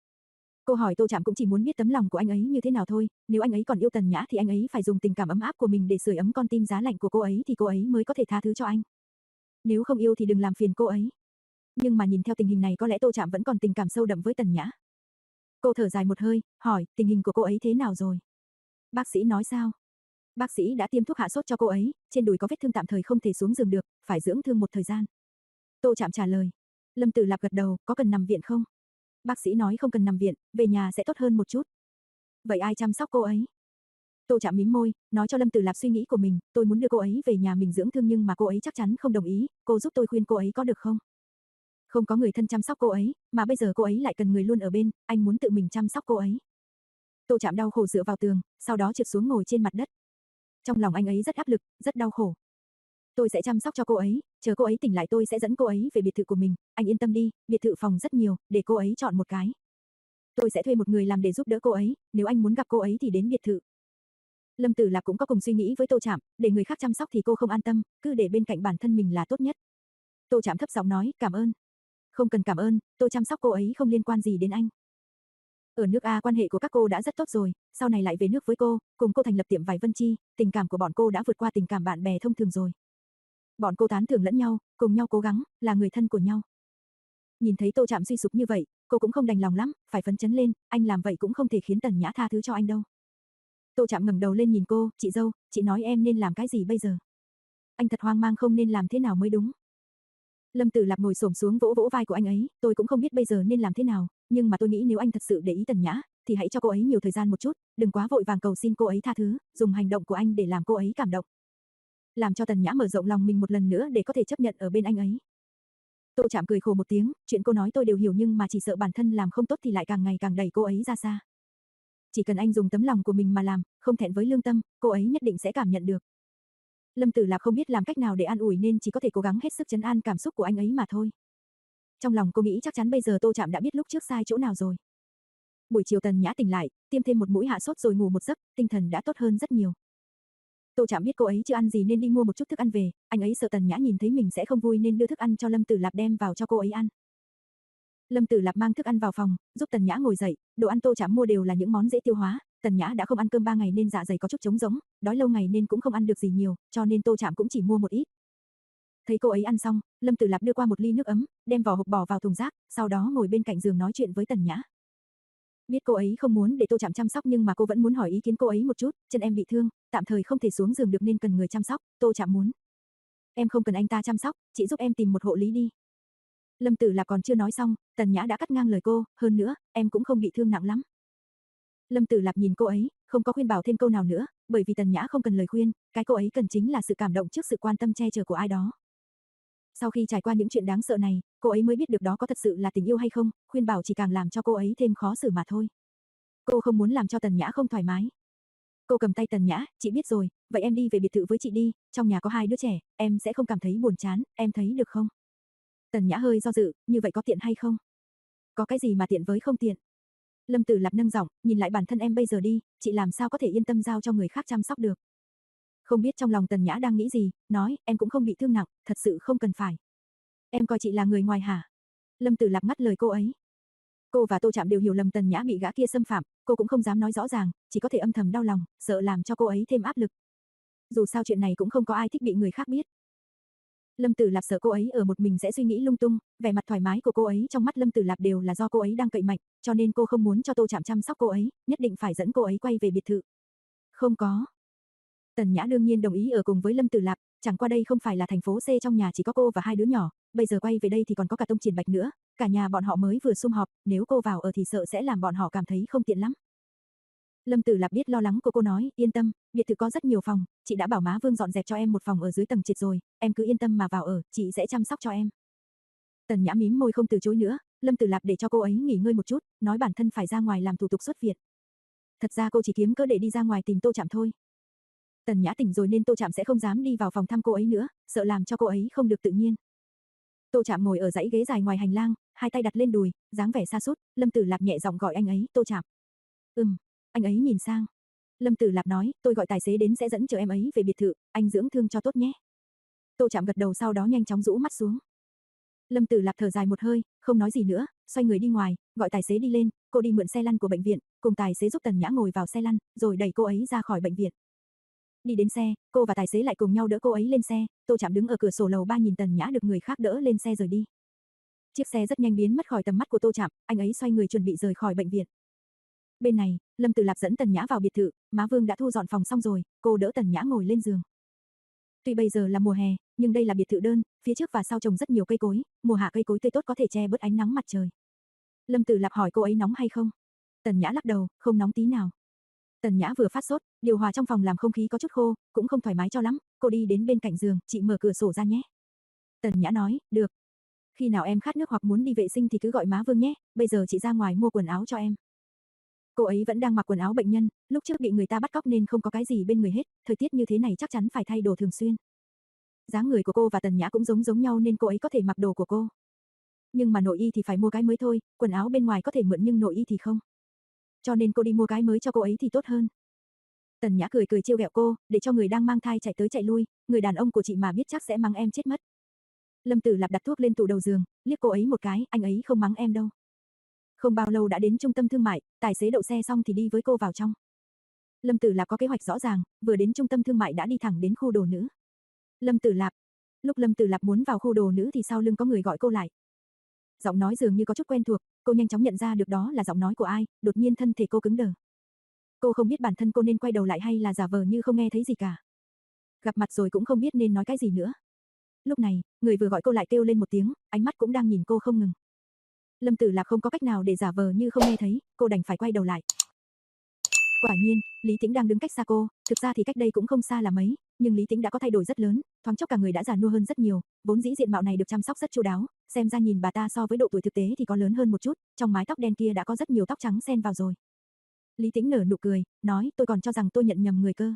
Cô hỏi Tô Trạm cũng chỉ muốn biết tấm lòng của anh ấy như thế nào thôi, nếu anh ấy còn yêu Tần Nhã thì anh ấy phải dùng tình cảm ấm áp của mình để sưởi ấm con tim giá lạnh của cô ấy thì cô ấy mới có thể tha thứ cho anh. Nếu không yêu thì đừng làm phiền cô ấy. Nhưng mà nhìn theo tình hình này có lẽ Tô Trạm vẫn còn tình cảm sâu đậm với Tần Nhã. Cô thở dài một hơi, hỏi, tình hình của cô ấy thế nào rồi? Bác sĩ nói sao? Bác sĩ đã tiêm thuốc hạ sốt cho cô ấy, trên đùi có vết thương tạm thời không thể xuống giường được, phải dưỡng thương một thời gian. Tô Trạm trả lời. Lâm Tử Lạp gật đầu, có cần nằm viện không? Bác sĩ nói không cần nằm viện, về nhà sẽ tốt hơn một chút. Vậy ai chăm sóc cô ấy? Tô Trạm mím môi, nói cho Lâm Tử Lạp suy nghĩ của mình, tôi muốn đưa cô ấy về nhà mình dưỡng thương nhưng mà cô ấy chắc chắn không đồng ý, cô giúp tôi khuyên cô ấy có được không? Không có người thân chăm sóc cô ấy, mà bây giờ cô ấy lại cần người luôn ở bên, anh muốn tự mình chăm sóc cô ấy. Tô Trạm đau khổ dựa vào tường, sau đó trượt xuống ngồi trên mặt đất. Trong lòng anh ấy rất áp lực, rất đau khổ. Tôi sẽ chăm sóc cho cô ấy, chờ cô ấy tỉnh lại tôi sẽ dẫn cô ấy về biệt thự của mình, anh yên tâm đi, biệt thự phòng rất nhiều, để cô ấy chọn một cái. Tôi sẽ thuê một người làm để giúp đỡ cô ấy, nếu anh muốn gặp cô ấy thì đến biệt thự. Lâm Tử Lạp cũng có cùng suy nghĩ với Tô Trạm, để người khác chăm sóc thì cô không an tâm, cứ để bên cạnh bản thân mình là tốt nhất. Tô Trạm thấp giọng nói, cảm ơn. Không cần cảm ơn, tôi chăm sóc cô ấy không liên quan gì đến anh. Ở nước A quan hệ của các cô đã rất tốt rồi, sau này lại về nước với cô, cùng cô thành lập tiệm vải Vân Chi, tình cảm của bọn cô đã vượt qua tình cảm bạn bè thông thường rồi. Bọn cô tán thưởng lẫn nhau, cùng nhau cố gắng, là người thân của nhau. Nhìn thấy Tô Trạm suy sụp như vậy, cô cũng không đành lòng lắm, phải phấn chấn lên, anh làm vậy cũng không thể khiến Tần Nhã tha thứ cho anh đâu. Tô Trạm ngẩng đầu lên nhìn cô, chị dâu, chị nói em nên làm cái gì bây giờ? Anh thật hoang mang không nên làm thế nào mới đúng. Lâm Tử Lạp ngồi xổm xuống vỗ vỗ vai của anh ấy, tôi cũng không biết bây giờ nên làm thế nào, nhưng mà tôi nghĩ nếu anh thật sự để ý Tần Nhã, thì hãy cho cô ấy nhiều thời gian một chút, đừng quá vội vàng cầu xin cô ấy tha thứ, dùng hành động của anh để làm cô ấy cảm động. Làm cho Tần Nhã mở rộng lòng mình một lần nữa để có thể chấp nhận ở bên anh ấy. Tô Trạm cười khổ một tiếng, chuyện cô nói tôi đều hiểu nhưng mà chỉ sợ bản thân làm không tốt thì lại càng ngày càng đẩy cô ấy ra xa. Chỉ cần anh dùng tấm lòng của mình mà làm, không thẹn với lương tâm, cô ấy nhất định sẽ cảm nhận được. Lâm Tử Lạp không biết làm cách nào để an ủi nên chỉ có thể cố gắng hết sức trấn an cảm xúc của anh ấy mà thôi. Trong lòng cô nghĩ chắc chắn bây giờ Tô Trạm đã biết lúc trước sai chỗ nào rồi. Buổi chiều Tần Nhã tỉnh lại, tiêm thêm một mũi hạ sốt rồi ngủ một giấc, tinh thần đã tốt hơn rất nhiều. Tô Trạm biết cô ấy chưa ăn gì nên đi mua một chút thức ăn về, anh ấy sợ Tần Nhã nhìn thấy mình sẽ không vui nên đưa thức ăn cho Lâm Tử Lạp đem vào cho cô ấy ăn. Lâm Tử Lạp mang thức ăn vào phòng, giúp Tần Nhã ngồi dậy, đồ ăn Tô Trạm mua đều là những món dễ tiêu hóa, Tần Nhã đã không ăn cơm ba ngày nên dạ dày có chút trống rỗng, đói lâu ngày nên cũng không ăn được gì nhiều, cho nên Tô Trạm cũng chỉ mua một ít. Thấy cô ấy ăn xong, Lâm Tử Lạp đưa qua một ly nước ấm, đem vỏ hộp bỏ vào thùng rác, sau đó ngồi bên cạnh giường nói chuyện với Tần Nhã. Biết cô ấy không muốn để Tô Trạm chăm sóc nhưng mà cô vẫn muốn hỏi ý kiến cô ấy một chút, chân em bị thương, tạm thời không thể xuống giường được nên cần người chăm sóc, Tô Trạm muốn. Em không cần anh ta chăm sóc, chị giúp em tìm một hộ lý đi. Lâm Tử Lạp còn chưa nói xong, Tần Nhã đã cắt ngang lời cô, hơn nữa, em cũng không bị thương nặng lắm. Lâm Tử Lạp nhìn cô ấy, không có khuyên bảo thêm câu nào nữa, bởi vì Tần Nhã không cần lời khuyên, cái cô ấy cần chính là sự cảm động trước sự quan tâm che chở của ai đó. Sau khi trải qua những chuyện đáng sợ này, cô ấy mới biết được đó có thật sự là tình yêu hay không, khuyên bảo chỉ càng làm cho cô ấy thêm khó xử mà thôi. Cô không muốn làm cho Tần Nhã không thoải mái. Cô cầm tay Tần Nhã, chị biết rồi, vậy em đi về biệt thự với chị đi, trong nhà có hai đứa trẻ, em sẽ không cảm thấy buồn chán, em thấy được không? Tần Nhã hơi do dự, như vậy có tiện hay không? Có cái gì mà tiện với không tiện? Lâm Tử Lạp nâng giọng, nhìn lại bản thân em bây giờ đi, chị làm sao có thể yên tâm giao cho người khác chăm sóc được. Không biết trong lòng Tần Nhã đang nghĩ gì, nói, em cũng không bị thương nặng, thật sự không cần phải. Em coi chị là người ngoài hả? Lâm Tử Lạp ngắt lời cô ấy. Cô và Tô Trạm đều hiểu lầm Tần Nhã bị gã kia xâm phạm, cô cũng không dám nói rõ ràng, chỉ có thể âm thầm đau lòng, sợ làm cho cô ấy thêm áp lực. Dù sao chuyện này cũng không có ai thích bị người khác biết. Lâm Tử Lạp sợ cô ấy ở một mình sẽ suy nghĩ lung tung, vẻ mặt thoải mái của cô ấy trong mắt Lâm Tử Lạp đều là do cô ấy đang cậy mạnh, cho nên cô không muốn cho Tô Trạm chăm sóc cô ấy, nhất định phải dẫn cô ấy quay về biệt thự. Không có. Tần Nhã đương nhiên đồng ý ở cùng với Lâm Tử Lạp, chẳng qua đây không phải là thành phố C, trong nhà chỉ có cô và hai đứa nhỏ, bây giờ quay về đây thì còn có cả Tông Triển Bạch nữa, cả nhà bọn họ mới vừa sum họp, nếu cô vào ở thì sợ sẽ làm bọn họ cảm thấy không tiện lắm. Lâm Tử Lạp biết lo lắng của cô nói, yên tâm, biệt thự có rất nhiều phòng, chị đã bảo má Vương dọn dẹp cho em một phòng ở dưới tầng trệt rồi, em cứ yên tâm mà vào ở, chị sẽ chăm sóc cho em. Tần Nhã mím môi không từ chối nữa, Lâm Tử Lạp để cho cô ấy nghỉ ngơi một chút, nói bản thân phải ra ngoài làm thủ tục xuất viện. Thật ra cô chỉ kiếm cớ để đi ra ngoài tìm Tô Trạm thôi. Tần Nhã tỉnh rồi nên Tô Trạm sẽ không dám đi vào phòng thăm cô ấy nữa, sợ làm cho cô ấy không được tự nhiên. Tô Trạm ngồi ở dãy ghế dài ngoài hành lang, hai tay đặt lên đùi, dáng vẻ sa sút, Lâm Tử Lạp nhẹ giọng gọi anh ấy, Tô Trạm. Ừm, anh ấy nhìn sang. Lâm Tử Lạp nói, tôi gọi tài xế đến sẽ dẫn chờ em ấy về biệt thự, anh dưỡng thương cho tốt nhé. Tô Trạm gật đầu sau đó nhanh chóng rũ mắt xuống. Lâm Tử Lạp thở dài một hơi, không nói gì nữa, xoay người đi ngoài, gọi tài xế đi lên, cô đi mượn xe lăn của bệnh viện, cùng tài xế giúp Tần Nhã ngồi vào xe lăn, rồi đẩy cô ấy ra khỏi bệnh viện. Đi đến xe, cô và tài xế lại cùng nhau đỡ cô ấy lên xe, Tô Trạm đứng ở cửa sổ lầu ba nhìn Tần Nhã được người khác đỡ lên xe rời đi. Chiếc xe rất nhanh biến mất khỏi tầm mắt của Tô Trạm, anh ấy xoay người chuẩn bị rời khỏi bệnh viện. Bên này, Lâm Tử Lạp dẫn Tần Nhã vào biệt thự, má Vương đã thu dọn phòng xong rồi, cô đỡ Tần Nhã ngồi lên giường. Tuy bây giờ là mùa hè, nhưng đây là biệt thự đơn, phía trước và sau trồng rất nhiều cây cối, mùa hạ cây cối tươi tốt có thể che bớt ánh nắng mặt trời. Lâm Tử Lạp hỏi cô ấy nóng hay không? Tần Nhã lắc đầu, không nóng tí nào. Tần Nhã vừa phát sốt, điều hòa trong phòng làm không khí có chút khô, cũng không thoải mái cho lắm, cô đi đến bên cạnh giường, chị mở cửa sổ ra nhé. Tần Nhã nói, được. Khi nào em khát nước hoặc muốn đi vệ sinh thì cứ gọi má Vương nhé, bây giờ chị ra ngoài mua quần áo cho em. Cô ấy vẫn đang mặc quần áo bệnh nhân, lúc trước bị người ta bắt cóc nên không có cái gì bên người hết, thời tiết như thế này chắc chắn phải thay đồ thường xuyên. Dáng người của cô và Tần Nhã cũng giống giống nhau nên cô ấy có thể mặc đồ của cô. Nhưng mà nội y thì phải mua cái mới thôi, quần áo bên ngoài có thể mượn nhưng nội y thì không. Cho nên cô đi mua cái mới cho cô ấy thì tốt hơn. Tần Nhã cười cười trêu ghẹo cô, để cho người đang mang thai chạy tới chạy lui, người đàn ông của chị mà biết chắc sẽ mắng em chết mất. Lâm Tử Lạp đặt thuốc lên tủ đầu giường, liếc cô ấy một cái, anh ấy không mắng em đâu. Không bao lâu đã đến trung tâm thương mại, tài xế đậu xe xong thì đi với cô vào trong. Lâm Tử Lạp có kế hoạch rõ ràng, vừa đến trung tâm thương mại đã đi thẳng đến khu đồ nữ. Lâm Tử Lạp. Lúc Lâm Tử Lạp muốn vào khu đồ nữ thì sau lưng có người gọi cô lại. Giọng nói dường như có chút quen thuộc, cô nhanh chóng nhận ra được đó là giọng nói của ai, đột nhiên thân thể cô cứng đờ. Cô không biết bản thân cô nên quay đầu lại hay là giả vờ như không nghe thấy gì cả. Gặp mặt rồi cũng không biết nên nói cái gì nữa. Lúc này, người vừa gọi cô lại kêu lên một tiếng, ánh mắt cũng đang nhìn cô không ngừng. Lâm Tử Lạc không có cách nào để giả vờ như không nghe thấy, cô đành phải quay đầu lại. Quả nhiên, Lý Tĩnh đang đứng cách xa cô, thực ra thì cách đây cũng không xa là mấy, nhưng Lý Tĩnh đã có thay đổi rất lớn, thoáng chốc cả người đã già nua hơn rất nhiều, vốn dĩ diện mạo này được chăm sóc rất chu đáo, xem ra nhìn bà ta so với độ tuổi thực tế thì có lớn hơn một chút, trong mái tóc đen kia đã có rất nhiều tóc trắng xen vào rồi. Lý Tĩnh nở nụ cười, nói, tôi còn cho rằng tôi nhận nhầm người cơ.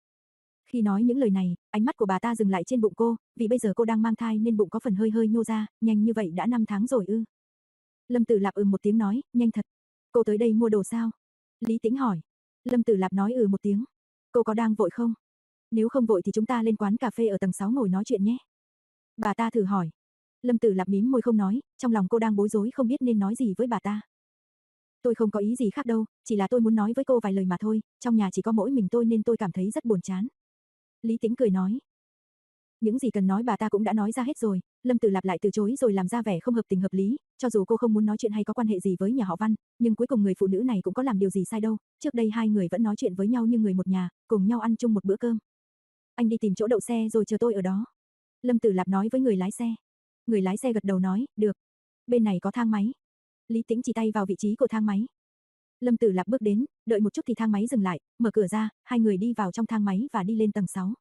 Khi nói những lời này, ánh mắt của bà ta dừng lại trên bụng cô, vì bây giờ cô đang mang thai nên bụng có phần hơi hơi nhô ra, nhanh như vậy đã năm tháng rồi ư? Lâm Tử Lạp ừ một tiếng nói, nhanh thật. Cô tới đây mua đồ sao? Lý Tĩnh hỏi. Lâm Tử Lạp nói ừ một tiếng. Cô có đang vội không? Nếu không vội thì chúng ta lên quán cà phê ở tầng sáu ngồi nói chuyện nhé. Bà ta thử hỏi. Lâm Tử Lạp mím môi không nói, trong lòng cô đang bối rối không biết nên nói gì với bà ta. Tôi không có ý gì khác đâu, chỉ là tôi muốn nói với cô vài lời mà thôi, trong nhà chỉ có mỗi mình tôi nên tôi cảm thấy rất buồn chán. Lý Tĩnh cười nói. Những gì cần nói bà ta cũng đã nói ra hết rồi, Lâm Tử Lạp lại từ chối rồi làm ra vẻ không hợp tình hợp lý, cho dù cô không muốn nói chuyện hay có quan hệ gì với nhà họ Văn, nhưng cuối cùng người phụ nữ này cũng có làm điều gì sai đâu, trước đây hai người vẫn nói chuyện với nhau như người một nhà, cùng nhau ăn chung một bữa cơm. Anh đi tìm chỗ đậu xe rồi chờ tôi ở đó. Lâm Tử Lạp nói với người lái xe. Người lái xe gật đầu nói, được. Bên này có thang máy. Lý Tĩnh chỉ tay vào vị trí của thang máy. Lâm Tử Lạp bước đến, đợi một chút thì thang máy dừng lại, mở cửa ra, hai người đi vào trong thang máy và đi lên tầng sáu.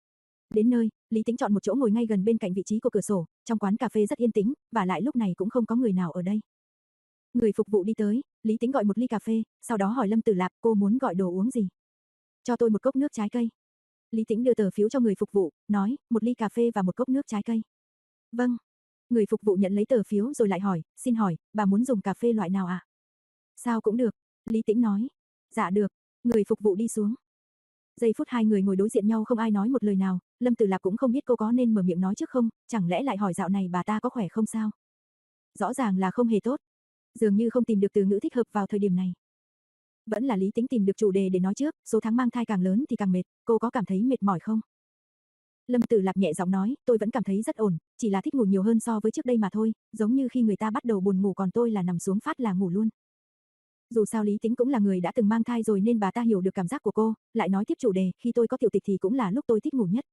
Đến nơi, Lý Tĩnh chọn một chỗ ngồi ngay gần bên cạnh vị trí của cửa sổ, trong quán cà phê rất yên tĩnh, và lại lúc này cũng không có người nào ở đây. Người phục vụ đi tới, Lý Tĩnh gọi một ly cà phê, sau đó hỏi Lâm Tử Lạp cô muốn gọi đồ uống gì. Cho tôi một cốc nước trái cây. Lý Tĩnh đưa tờ phiếu cho người phục vụ, nói, một ly cà phê và một cốc nước trái cây. Vâng. Người phục vụ nhận lấy tờ phiếu rồi lại hỏi, xin hỏi, bà muốn dùng cà phê loại nào ạ? À? Sao cũng được. Lý Tĩnh nói. Dạ được. Người phục vụ đi xuống. Giây phút hai người ngồi đối diện nhau không ai nói một lời nào, Lâm Tử Lạp cũng không biết cô có nên mở miệng nói trước không, chẳng lẽ lại hỏi dạo này bà ta có khỏe không sao? Rõ ràng là không hề tốt. Dường như không tìm được từ ngữ thích hợp vào thời điểm này. Vẫn là Lý Tĩnh tìm được chủ đề để nói trước, số tháng mang thai càng lớn thì càng mệt, cô có cảm thấy mệt mỏi không? Lâm Tử Lạp nhẹ giọng nói, tôi vẫn cảm thấy rất ổn, chỉ là thích ngủ nhiều hơn so với trước đây mà thôi, giống như khi người ta bắt đầu buồn ngủ còn tôi là nằm xuống phát là ngủ luôn. Dù sao Lý Tĩnh cũng là người đã từng mang thai rồi nên bà ta hiểu được cảm giác của cô, lại nói tiếp chủ đề, khi tôi có tiểu tịch thì cũng là lúc tôi thích ngủ nhất.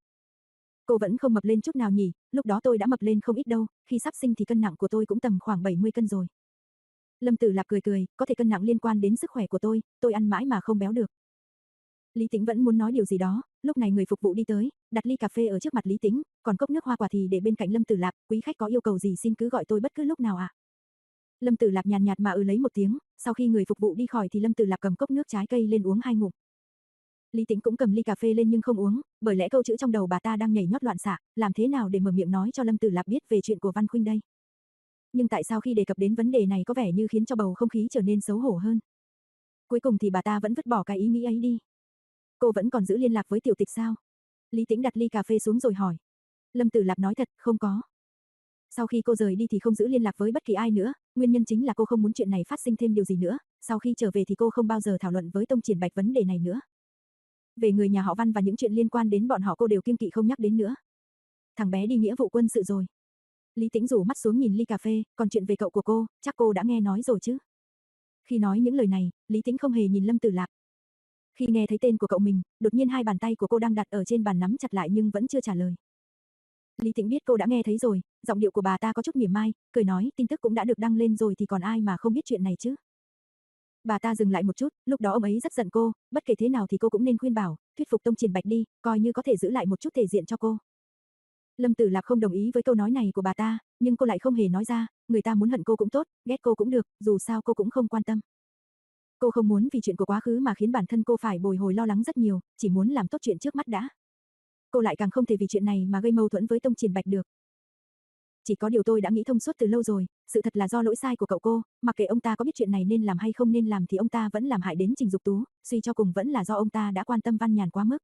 Cô vẫn không mập lên chút nào nhỉ, lúc đó tôi đã mập lên không ít đâu, khi sắp sinh thì cân nặng của tôi cũng tầm khoảng bảy mươi cân rồi. Lâm Tử Lạp cười cười, có thể cân nặng liên quan đến sức khỏe của tôi, tôi ăn mãi mà không béo được. Lý Tĩnh vẫn muốn nói điều gì đó, lúc này người phục vụ đi tới, đặt ly cà phê ở trước mặt Lý Tĩnh, còn cốc nước hoa quả thì để bên cạnh Lâm Tử Lạp, quý khách có yêu cầu gì xin cứ gọi tôi bất cứ lúc nào ạ. À? Lâm Tử Lạp nhàn nhạt mà ừ lấy một tiếng, sau khi người phục vụ đi khỏi thì Lâm Tử Lạp cầm cốc nước trái cây lên uống hai ngụm. Lý Tĩnh cũng cầm ly cà phê lên nhưng không uống, bởi lẽ câu chữ trong đầu bà ta đang nhảy nhót loạn xạ, làm thế nào để mở miệng nói cho Lâm Tử Lạp biết về chuyện của Văn Khuynh đây. Nhưng tại sao khi đề cập đến vấn đề này có vẻ như khiến cho bầu không khí trở nên xấu hổ hơn. Cuối cùng thì bà ta vẫn vứt bỏ cái ý nghĩ ấy đi. Cô vẫn còn giữ liên lạc với tiểu tịch sao? Lý Tĩnh đặt ly cà phê xuống rồi hỏi. Lâm Tử Lạp nói thật, không có. Sau khi cô rời đi thì không giữ liên lạc với bất kỳ ai nữa, nguyên nhân chính là cô không muốn chuyện này phát sinh thêm điều gì nữa, sau khi trở về thì cô không bao giờ thảo luận với Tông Triển Bạch vấn đề này nữa. Về người nhà họ Văn và những chuyện liên quan đến bọn họ cô đều kiêng kỵ không nhắc đến nữa. Thằng bé đi nghĩa vụ quân sự rồi. Lý Tĩnh rủ mắt xuống nhìn ly cà phê, còn chuyện về cậu của cô, chắc cô đã nghe nói rồi chứ. Khi nói những lời này, Lý Tĩnh không hề nhìn Lâm Tử Lạp. Khi nghe thấy tên của cậu mình, đột nhiên hai bàn tay của cô đang đặt ở trên bàn nắm chặt lại nhưng vẫn chưa trả lời. Lý Tĩnh biết cô đã nghe thấy rồi, giọng điệu của bà ta có chút mỉa mai, cười nói tin tức cũng đã được đăng lên rồi thì còn ai mà không biết chuyện này chứ. Bà ta dừng lại một chút, lúc đó ông ấy rất giận cô, bất kể thế nào thì cô cũng nên khuyên bảo, thuyết phục Tông Triển Bạch đi, coi như có thể giữ lại một chút thể diện cho cô. Lâm Tử Lạp không đồng ý với câu nói này của bà ta, nhưng cô lại không hề nói ra, người ta muốn hận cô cũng tốt, ghét cô cũng được, dù sao cô cũng không quan tâm. Cô không muốn vì chuyện của quá khứ mà khiến bản thân cô phải bồi hồi lo lắng rất nhiều, chỉ muốn làm tốt chuyện trước mắt đã. Cô lại càng không thể vì chuyện này mà gây mâu thuẫn với Tông Triển Bạch được. Chỉ có điều tôi đã nghĩ thông suốt từ lâu rồi, sự thật là do lỗi sai của cậu cô, mặc kệ ông ta có biết chuyện này nên làm hay không nên làm thì ông ta vẫn làm hại đến Trình Dục Tú, suy cho cùng vẫn là do ông ta đã quan tâm Văn Nhàn quá mức.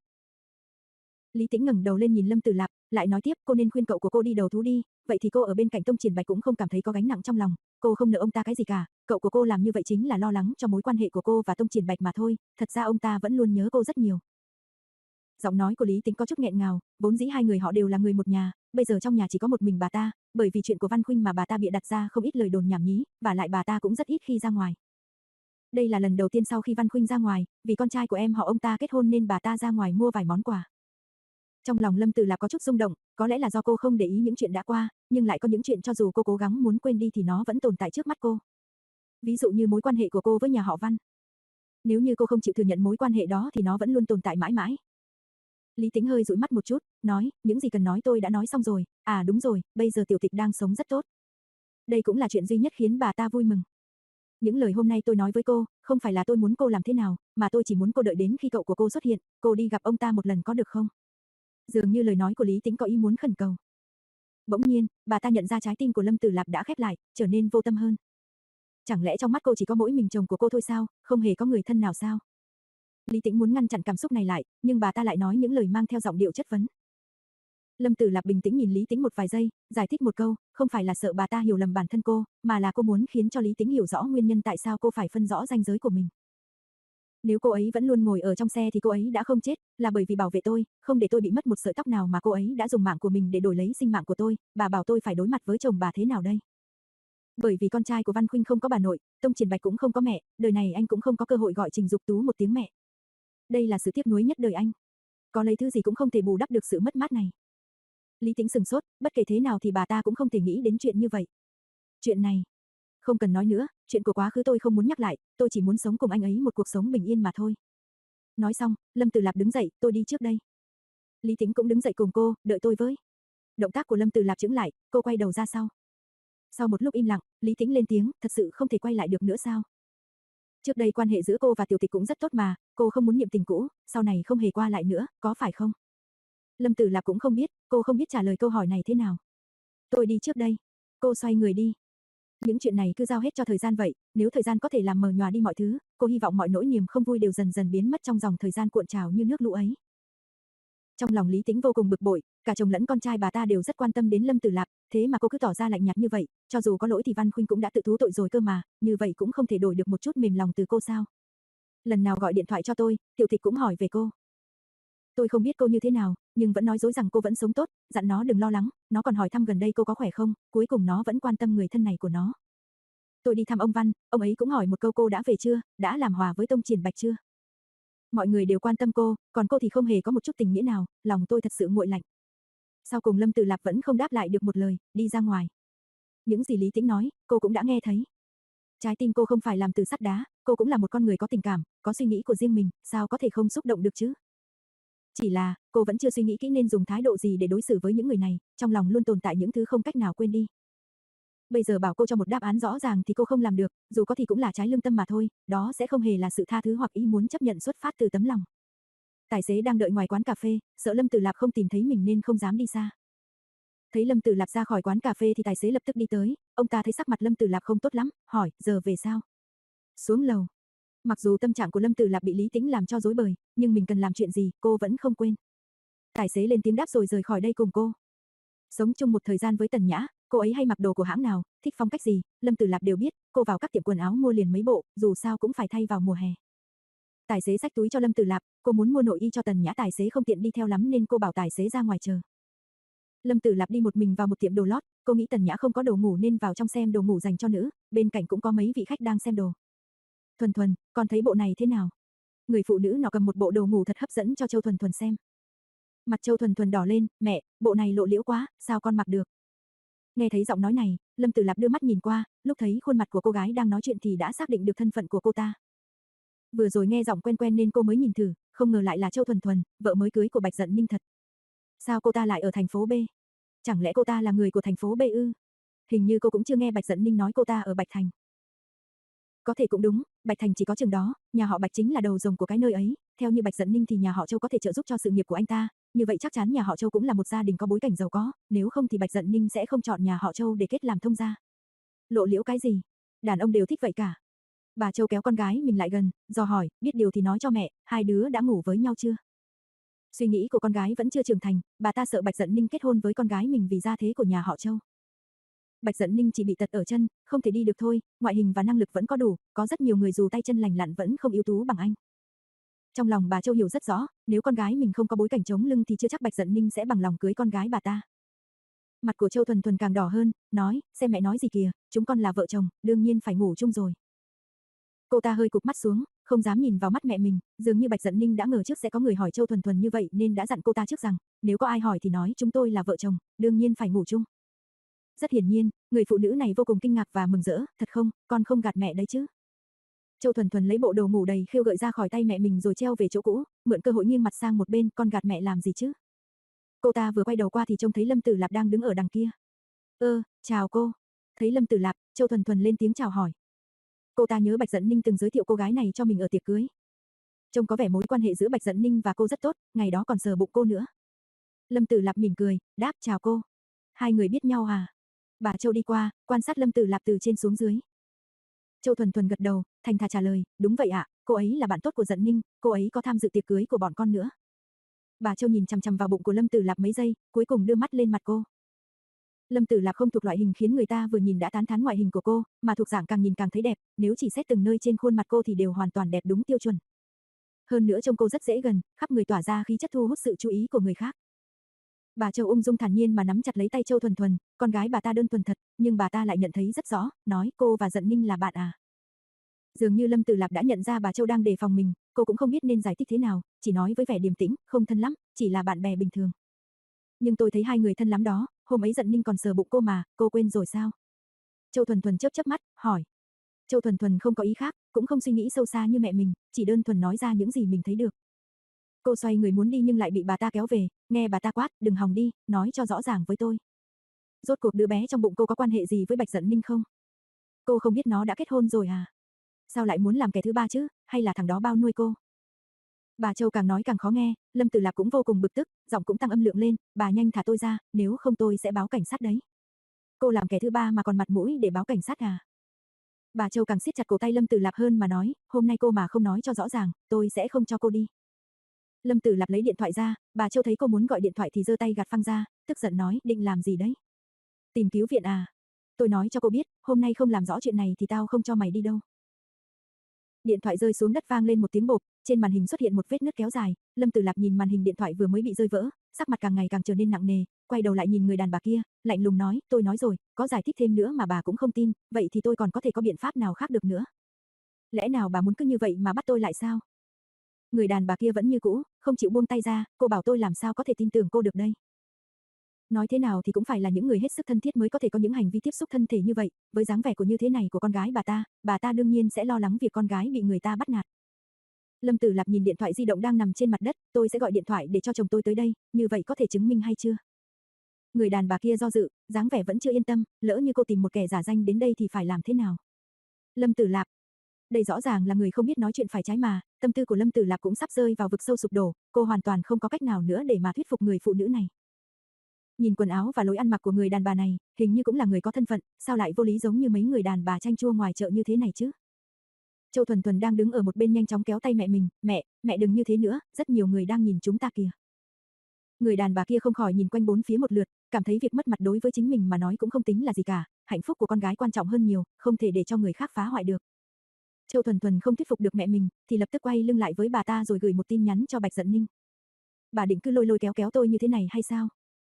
Lý Tĩnh ngẩng đầu lên nhìn Lâm Tử Lạp, lại nói tiếp, cô nên khuyên cậu của cô đi đầu thú đi, vậy thì cô ở bên cạnh Tông Triển Bạch cũng không cảm thấy có gánh nặng trong lòng, cô không nợ ông ta cái gì cả, cậu của cô làm như vậy chính là lo lắng cho mối quan hệ của cô và Tông Triển Bạch mà thôi, thật ra ông ta vẫn luôn nhớ cô rất nhiều. Giọng nói của Lý Tĩnh có chút nghẹn ngào, vốn dĩ hai người họ đều là người một nhà, bây giờ trong nhà chỉ có một mình bà ta, bởi vì chuyện của Văn Khuynh mà bà ta bịa đặt ra không ít lời đồn nhảm nhí, và lại bà ta cũng rất ít khi ra ngoài. Đây là lần đầu tiên sau khi Văn Khuynh ra ngoài, vì con trai của em họ ông ta kết hôn nên bà ta ra ngoài mua vài món quà. Trong lòng Lâm Tử Lạp có chút rung động, có lẽ là do cô không để ý những chuyện đã qua, nhưng lại có những chuyện cho dù cô cố gắng muốn quên đi thì nó vẫn tồn tại trước mắt cô. Ví dụ như mối quan hệ của cô với nhà họ Văn. Nếu như cô không chịu thừa nhận mối quan hệ đó thì nó vẫn luôn tồn tại mãi mãi. Lý Tĩnh hơi dụi mắt một chút, nói, những gì cần nói tôi đã nói xong rồi, à đúng rồi, bây giờ Tiểu Tịch đang sống rất tốt. Đây cũng là chuyện duy nhất khiến bà ta vui mừng. Những lời hôm nay tôi nói với cô, không phải là tôi muốn cô làm thế nào, mà tôi chỉ muốn cô đợi đến khi cậu của cô xuất hiện, cô đi gặp ông ta một lần có được không? Dường như lời nói của Lý Tĩnh có ý muốn khẩn cầu. Bỗng nhiên, bà ta nhận ra trái tim của Lâm Tử Lạp đã khép lại, trở nên vô tâm hơn. Chẳng lẽ trong mắt cô chỉ có mỗi mình chồng của cô thôi sao, không hề có người thân nào sao? Lý Tĩnh muốn ngăn chặn cảm xúc này lại, nhưng bà ta lại nói những lời mang theo giọng điệu chất vấn. Lâm Tử Lạp bình tĩnh nhìn Lý Tĩnh một vài giây, giải thích một câu, không phải là sợ bà ta hiểu lầm bản thân cô, mà là cô muốn khiến cho Lý Tĩnh hiểu rõ nguyên nhân tại sao cô phải phân rõ ranh giới của mình. Nếu cô ấy vẫn luôn ngồi ở trong xe thì cô ấy đã không chết, là bởi vì bảo vệ tôi, không để tôi bị mất một sợi tóc nào mà cô ấy đã dùng mạng của mình để đổi lấy sinh mạng của tôi, bà bảo tôi phải đối mặt với chồng bà thế nào đây? Bởi vì con trai của Văn Khuynh không có bà nội, Tông Triển Bạch cũng không có mẹ, đời này anh cũng không có cơ hội gọi Trình Dục Tú một tiếng mẹ. Đây là sự tiếc nuối nhất đời anh. Có lấy thứ gì cũng không thể bù đắp được sự mất mát này. Lý Tĩnh sừng sốt, bất kể thế nào thì bà ta cũng không thể nghĩ đến chuyện như vậy. Chuyện này, không cần nói nữa, chuyện của quá khứ tôi không muốn nhắc lại, tôi chỉ muốn sống cùng anh ấy một cuộc sống bình yên mà thôi. Nói xong, Lâm Tử Lạp đứng dậy, tôi đi trước đây. Lý Tĩnh cũng đứng dậy cùng cô, đợi tôi với. Động tác của Lâm Tử Lạp chững lại, cô quay đầu ra sau. Sau một lúc im lặng, Lý Tĩnh lên tiếng, thật sự không thể quay lại được nữa sao? Trước đây quan hệ giữa cô và Tiểu Tịch cũng rất tốt mà, cô không muốn niệm tình cũ, sau này không hề qua lại nữa, có phải không? Lâm Tử Lạp cũng không biết, cô không biết trả lời câu hỏi này thế nào. Tôi đi trước đây. Cô xoay người đi. Những chuyện này cứ giao hết cho thời gian vậy, nếu thời gian có thể làm mờ nhòa đi mọi thứ, cô hy vọng mọi nỗi niềm không vui đều dần dần biến mất trong dòng thời gian cuộn trào như nước lũ ấy. Trong lòng Lý Tĩnh vô cùng bực bội, cả chồng lẫn con trai bà ta đều rất quan tâm đến Lâm Tử Lạp, thế mà cô cứ tỏ ra lạnh nhạt như vậy, cho dù có lỗi thì Văn Khuynh cũng đã tự thú tội rồi cơ mà, như vậy cũng không thể đổi được một chút mềm lòng từ cô sao? Lần nào gọi điện thoại cho tôi, Tiểu Tịch cũng hỏi về cô. Tôi không biết cô như thế nào, nhưng vẫn nói dối rằng cô vẫn sống tốt, dặn nó đừng lo lắng, nó còn hỏi thăm gần đây cô có khỏe không, cuối cùng nó vẫn quan tâm người thân này của nó. Tôi đi thăm ông Văn, ông ấy cũng hỏi một câu cô đã về chưa, đã làm hòa với Tông Triển Bạch chưa. Mọi người đều quan tâm cô, còn cô thì không hề có một chút tình nghĩa nào, lòng tôi thật sự nguội lạnh. Sau cùng Lâm Tử Lạp vẫn không đáp lại được một lời, đi ra ngoài. Những gì Lý Tĩnh nói, cô cũng đã nghe thấy. Trái tim cô không phải làm từ sắt đá, cô cũng là một con người có tình cảm, có suy nghĩ của riêng mình, sao có thể không xúc động được chứ? Chỉ là, cô vẫn chưa suy nghĩ kỹ nên dùng thái độ gì để đối xử với những người này, trong lòng luôn tồn tại những thứ không cách nào quên đi. Bây giờ bảo cô cho một đáp án rõ ràng thì cô không làm được, dù có thì cũng là trái lương tâm mà thôi, đó sẽ không hề là sự tha thứ hoặc ý muốn chấp nhận xuất phát từ tấm lòng. Tài xế đang đợi ngoài quán cà phê, sợ Lâm Tử Lạp không tìm thấy mình nên không dám đi xa. Thấy Lâm Tử Lạp ra khỏi quán cà phê thì tài xế lập tức đi tới, ông ta thấy sắc mặt Lâm Tử Lạp không tốt lắm, hỏi, giờ về sao? Xuống lầu. Mặc dù tâm trạng của Lâm Tử Lạp bị Lý Tĩnh làm cho rối bời, nhưng mình cần làm chuyện gì, cô vẫn không quên. Tài xế lên tiếng đáp rồi rời khỏi đây cùng cô. Sống chung một thời gian với Tần Nhã, cô ấy hay mặc đồ của hãng nào, thích phong cách gì, Lâm Tử Lạp đều biết, cô vào các tiệm quần áo mua liền mấy bộ, dù sao cũng phải thay vào mùa hè. Tài xế xách túi cho Lâm Tử Lạp, cô muốn mua nội y cho Tần Nhã, tài xế không tiện đi theo lắm nên cô bảo tài xế ra ngoài chờ. Lâm Tử Lạp đi một mình vào một tiệm đồ lót, cô nghĩ Tần Nhã không có đồ ngủ nên vào trong xem đồ ngủ dành cho nữ, bên cạnh cũng có mấy vị khách đang xem đồ. Thuần Thuần, con thấy bộ này thế nào? Người phụ nữ nọ cầm một bộ đồ ngủ thật hấp dẫn cho Châu Thuần Thuần xem. Mặt Châu Thuần Thuần đỏ lên, mẹ, bộ này lộ liễu quá, sao con mặc được? Nghe thấy giọng nói này, Lâm Tử Lạp đưa mắt nhìn qua, lúc thấy khuôn mặt của cô gái đang nói chuyện thì đã xác định được thân phận của cô ta. Vừa rồi nghe giọng quen quen nên cô mới nhìn thử, không ngờ lại là Châu Thuần Thuần, vợ mới cưới của Bạch Dận Ninh thật. Sao cô ta lại ở thành phố B? Chẳng lẽ cô ta là người của thành phố B ư? Hình như cô cũng chưa nghe Bạch Dận Ninh nói cô ta ở Bạch Thành. Có thể cũng đúng, Bạch Thành chỉ có chừng đó, nhà họ Bạch chính là đầu rồng của cái nơi ấy, theo như Bạch Dận Ninh thì nhà họ Châu có thể trợ giúp cho sự nghiệp của anh ta, như vậy chắc chắn nhà họ Châu cũng là một gia đình có bối cảnh giàu có, nếu không thì Bạch Dận Ninh sẽ không chọn nhà họ Châu để kết làm thông gia. Lộ liễu cái gì? Đàn ông đều thích vậy cả. Bà Châu kéo con gái mình lại gần, dò hỏi, biết điều thì nói cho mẹ, hai đứa đã ngủ với nhau chưa? Suy nghĩ của con gái vẫn chưa trưởng thành, bà ta sợ Bạch Dận Ninh kết hôn với con gái mình vì gia thế của nhà họ Châu. Bạch Dận Ninh chỉ bị tật ở chân, không thể đi được thôi, ngoại hình và năng lực vẫn có đủ, có rất nhiều người dù tay chân lành lặn vẫn không ưu tú bằng anh. Trong lòng bà Châu hiểu rất rõ, nếu con gái mình không có bối cảnh chống lưng thì chưa chắc Bạch Dận Ninh sẽ bằng lòng cưới con gái bà ta. Mặt của Châu Thuần Thuần càng đỏ hơn, nói, xem mẹ nói gì kìa, chúng con là vợ chồng, đương nhiên phải ngủ chung rồi. Cô ta hơi cụp mắt xuống, không dám nhìn vào mắt mẹ mình, dường như Bạch Dận Ninh đã ngờ trước sẽ có người hỏi Châu Thuần Thuần như vậy nên đã dặn cô ta trước rằng, nếu có ai hỏi thì nói chúng tôi là vợ chồng, đương nhiên phải ngủ chung. Rất hiển nhiên, người phụ nữ này vô cùng kinh ngạc và mừng rỡ, thật không, con không gạt mẹ đấy chứ. Châu Thuần Thuần lấy bộ đồ ngủ đầy khêu gợi ra khỏi tay mẹ mình rồi treo về chỗ cũ, mượn cơ hội nghiêng mặt sang một bên, con gạt mẹ làm gì chứ? Cô ta vừa quay đầu qua thì trông thấy Lâm Tử Lạp đang đứng ở đằng kia. Ơ, chào cô. Thấy Lâm Tử Lạp, Châu Thuần Thuần lên tiếng chào hỏi. Cô ta nhớ Bạch Dận Ninh từng giới thiệu cô gái này cho mình ở tiệc cưới. Trông có vẻ mối quan hệ giữa Bạch Dận Ninh và cô rất tốt, ngày đó còn sờ bụng cô nữa. Lâm Tử Lạp mỉm cười, đáp chào cô. Hai người biết nhau à? Bà Châu đi qua, quan sát Lâm Tử Lạp từ trên xuống dưới. Châu Thuần Thuần gật đầu, thành thà trả lời, đúng vậy ạ, cô ấy là bạn tốt của Dận Ninh, cô ấy có tham dự tiệc cưới của bọn con nữa. Bà Châu nhìn chằm chằm vào bụng của Lâm Tử Lạp mấy giây, cuối cùng đưa mắt lên mặt cô. Lâm Tử Lạp không thuộc loại hình khiến người ta vừa nhìn đã tán thán ngoại hình của cô, mà thuộc dạng càng nhìn càng thấy đẹp, nếu chỉ xét từng nơi trên khuôn mặt cô thì đều hoàn toàn đẹp đúng tiêu chuẩn. Hơn nữa trông cô rất dễ gần, khắp người tỏa ra khí chất thu hút sự chú ý của người khác. Bà Châu ung dung thản nhiên mà nắm chặt lấy tay Châu Thuần Thuần, con gái bà ta đơn thuần thật, nhưng bà ta lại nhận thấy rất rõ, nói cô và Dận Ninh là bạn à. Dường như Lâm Tử Lạp đã nhận ra bà Châu đang đề phòng mình, cô cũng không biết nên giải thích thế nào, chỉ nói với vẻ điềm tĩnh, không thân lắm, chỉ là bạn bè bình thường. Nhưng tôi thấy hai người thân lắm đó, hôm ấy Dận Ninh còn sờ bụng cô mà, cô quên rồi sao? Châu Thuần Thuần chớp chớp mắt, hỏi. Châu Thuần Thuần không có ý khác, cũng không suy nghĩ sâu xa như mẹ mình, chỉ đơn thuần nói ra những gì mình thấy được. Cô xoay người muốn đi nhưng lại bị bà ta kéo về, nghe bà ta quát, đừng hòng đi, nói cho rõ ràng với tôi. Rốt cuộc đứa bé trong bụng cô có quan hệ gì với Bạch Dận Ninh không? Cô không biết nó đã kết hôn rồi à? Sao lại muốn làm kẻ thứ ba chứ, hay là thằng đó bao nuôi cô? Bà Châu càng nói càng khó nghe, Lâm Tử Lạp cũng vô cùng bực tức, giọng cũng tăng âm lượng lên, bà nhanh thả tôi ra, nếu không tôi sẽ báo cảnh sát đấy. Cô làm kẻ thứ ba mà còn mặt mũi để báo cảnh sát à? Bà Châu càng siết chặt cổ tay Lâm Tử Lạp hơn mà nói, hôm nay cô mà không nói cho rõ ràng, tôi sẽ không cho cô đi. Lâm Tử Lạp lấy điện thoại ra, bà Châu thấy cô muốn gọi điện thoại thì giơ tay gạt phăng ra, tức giận nói, định làm gì đấy? Tìm cứu viện à? Tôi nói cho cô biết, hôm nay không làm rõ chuyện này thì tao không cho mày đi đâu. Điện thoại rơi xuống đất vang lên một tiếng bộp, trên màn hình xuất hiện một vết nứt kéo dài, Lâm Tử Lạp nhìn màn hình điện thoại vừa mới bị rơi vỡ, sắc mặt càng ngày càng trở nên nặng nề, quay đầu lại nhìn người đàn bà kia, lạnh lùng nói, tôi nói rồi, có giải thích thêm nữa mà bà cũng không tin, vậy thì tôi còn có thể có biện pháp nào khác được nữa? Lẽ nào bà muốn cứ như vậy mà bắt tôi lại sao? Người đàn bà kia vẫn như cũ, không chịu buông tay ra, cô bảo tôi làm sao có thể tin tưởng cô được đây? Nói thế nào thì cũng phải là những người hết sức thân thiết mới có thể có những hành vi tiếp xúc thân thể như vậy, với dáng vẻ của như thế này của con gái bà ta, bà ta đương nhiên sẽ lo lắng việc con gái bị người ta bắt nạt. Lâm Tử Lạp nhìn điện thoại di động đang nằm trên mặt đất, tôi sẽ gọi điện thoại để cho chồng tôi tới đây, như vậy có thể chứng minh hay chưa? Người đàn bà kia do dự, dáng vẻ vẫn chưa yên tâm, lỡ như cô tìm một kẻ giả danh đến đây thì phải làm thế nào? Lâm Tử Lạp, đây rõ ràng là người không biết nói chuyện phải trái mà, tâm tư của Lâm Tử Lạp cũng sắp rơi vào vực sâu sụp đổ, cô hoàn toàn không có cách nào nữa để mà thuyết phục người phụ nữ này. Nhìn quần áo và lối ăn mặc của người đàn bà này, hình như cũng là người có thân phận, sao lại vô lý giống như mấy người đàn bà chanh chua ngoài chợ như thế này chứ? Châu Thuần Thuần đang đứng ở một bên nhanh chóng kéo tay mẹ mình, mẹ, mẹ đừng như thế nữa, rất nhiều người đang nhìn chúng ta kìa. Người đàn bà kia không khỏi nhìn quanh bốn phía một lượt, cảm thấy việc mất mặt đối với chính mình mà nói cũng không tính là gì cả, hạnh phúc của con gái quan trọng hơn nhiều, không thể để cho người khác phá hoại được. Châu Thuần Thuần không thuyết phục được mẹ mình, thì lập tức quay lưng lại với bà ta rồi gửi một tin nhắn cho Bạch Dận Ninh. Bà định cứ lôi lôi kéo kéo tôi như thế này hay sao?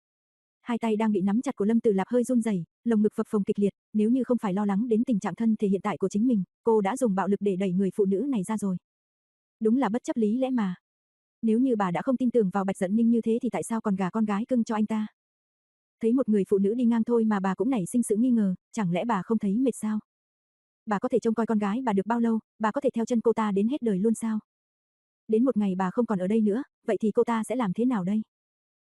Hai tay đang bị nắm chặt của Lâm Tử Lạp hơi run rẩy, lồng ngực phập phồng kịch liệt, nếu như không phải lo lắng đến tình trạng thân thể hiện tại của chính mình, cô đã dùng bạo lực để đẩy người phụ nữ này ra rồi. Đúng là bất chấp lý lẽ mà. Nếu như bà đã không tin tưởng vào Bạch Dận Ninh như thế thì tại sao còn gả con gái cưng cho anh ta? Thấy một người phụ nữ đi ngang thôi mà bà cũng nảy sinh sự nghi ngờ, chẳng lẽ bà không thấy mệt sao? Bà có thể trông coi con gái bà được bao lâu, bà có thể theo chân cô ta đến hết đời luôn sao? Đến một ngày bà không còn ở đây nữa, vậy thì cô ta sẽ làm thế nào đây?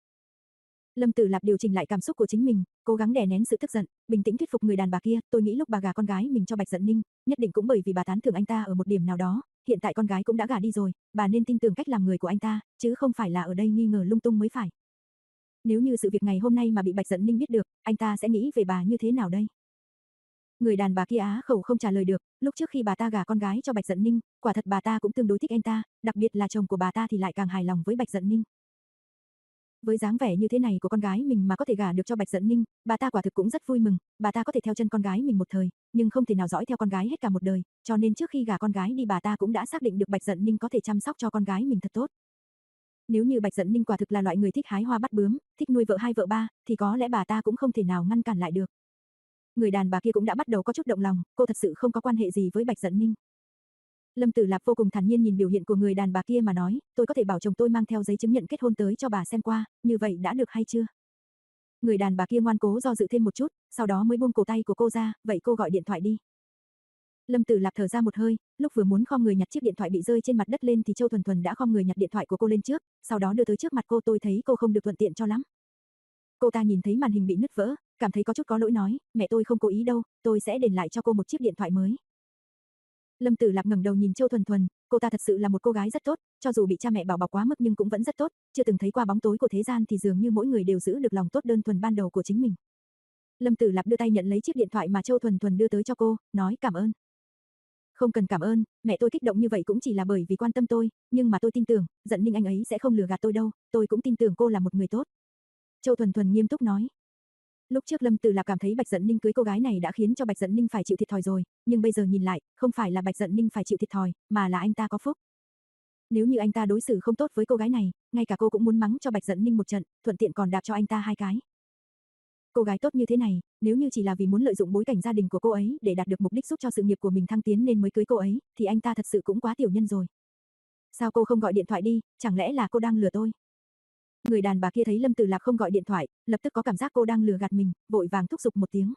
Lâm Tử Lạp điều chỉnh lại cảm xúc của chính mình, cố gắng đè nén sự tức giận, bình tĩnh thuyết phục người đàn bà kia, tôi nghĩ lúc bà gả con gái mình cho Bạch Dận Ninh, nhất định cũng bởi vì bà tán thưởng anh ta ở một điểm nào đó, hiện tại con gái cũng đã gả đi rồi, bà nên tin tưởng cách làm người của anh ta, chứ không phải là ở đây nghi ngờ lung tung mới phải. Nếu như sự việc ngày hôm nay mà bị Bạch Dận Ninh biết được, anh ta sẽ nghĩ về bà như thế nào đây? Người đàn bà kia á khẩu không trả lời được, lúc trước khi bà ta gả con gái cho Bạch Dận Ninh, quả thật bà ta cũng tương đối thích anh ta, đặc biệt là chồng của bà ta thì lại càng hài lòng với Bạch Dận Ninh. Với dáng vẻ như thế này của con gái mình mà có thể gả được cho Bạch Dận Ninh, bà ta quả thực cũng rất vui mừng, bà ta có thể theo chân con gái mình một thời, nhưng không thể nào dõi theo con gái hết cả một đời, cho nên trước khi gả con gái đi bà ta cũng đã xác định được Bạch Dận Ninh có thể chăm sóc cho con gái mình thật tốt. Nếu như Bạch Dận Ninh quả thực là loại người thích hái hoa bắt bướm, thích nuôi vợ hai vợ ba, thì có lẽ bà ta cũng không thể nào ngăn cản lại được. Người đàn bà kia cũng đã bắt đầu có chút động lòng, cô thật sự không có quan hệ gì với Bạch Dận Ninh. Lâm Tử Lạp vô cùng thản nhiên nhìn biểu hiện của người đàn bà kia mà nói, tôi có thể bảo chồng tôi mang theo giấy chứng nhận kết hôn tới cho bà xem qua, như vậy đã được hay chưa? Người đàn bà kia ngoan cố do dự thêm một chút, sau đó mới buông cổ tay của cô ra, vậy cô gọi điện thoại đi. Lâm Tử Lạp thở ra một hơi, lúc vừa muốn khom người nhặt chiếc điện thoại bị rơi trên mặt đất lên thì Châu Thuần Thuần đã khom người nhặt điện thoại của cô lên trước, sau đó đưa tới trước mặt cô. Tôi thấy cô không được thuận tiện cho lắm. Cô ta nhìn thấy màn hình bị nứt vỡ, cảm thấy có chút có lỗi nói, mẹ tôi không cố ý đâu, tôi sẽ đền lại cho cô một chiếc điện thoại mới. Lâm Tử Lạp ngẩng đầu nhìn Châu Thuần Thuần, cô ta thật sự là một cô gái rất tốt, cho dù bị cha mẹ bảo bọc quá mức nhưng cũng vẫn rất tốt, chưa từng thấy qua bóng tối của thế gian thì dường như mỗi người đều giữ được lòng tốt đơn thuần ban đầu của chính mình. Lâm Tử Lạp đưa tay nhận lấy chiếc điện thoại mà Châu Thuần Thuần đưa tới cho cô, nói cảm ơn. Không cần cảm ơn, mẹ tôi kích động như vậy cũng chỉ là bởi vì quan tâm tôi, nhưng mà tôi tin tưởng, Dận Ninh anh ấy sẽ không lừa gạt tôi đâu, tôi cũng tin tưởng cô là một người tốt. Châu Thuần Thuần nghiêm túc nói. Lúc trước Lâm Tử Lạp cảm thấy Bạch Dận Ninh cưới cô gái này đã khiến cho Bạch Dận Ninh phải chịu thiệt thòi rồi, nhưng bây giờ nhìn lại, không phải là Bạch Dận Ninh phải chịu thiệt thòi, mà là anh ta có phúc. Nếu như anh ta đối xử không tốt với cô gái này, ngay cả cô cũng muốn mắng cho Bạch Dận Ninh một trận, thuận tiện còn đạp cho anh ta hai cái. Cô gái tốt như thế này, nếu như chỉ là vì muốn lợi dụng bối cảnh gia đình của cô ấy để đạt được mục đích giúp cho sự nghiệp của mình thăng tiến nên mới cưới cô ấy, thì anh ta thật sự cũng quá tiểu nhân rồi. Sao cô không gọi điện thoại đi, chẳng lẽ là cô đang lừa tôi? Người đàn bà kia thấy Lâm Tử Lạp không gọi điện thoại, lập tức có cảm giác cô đang lừa gạt mình, vội vàng thúc giục một tiếng.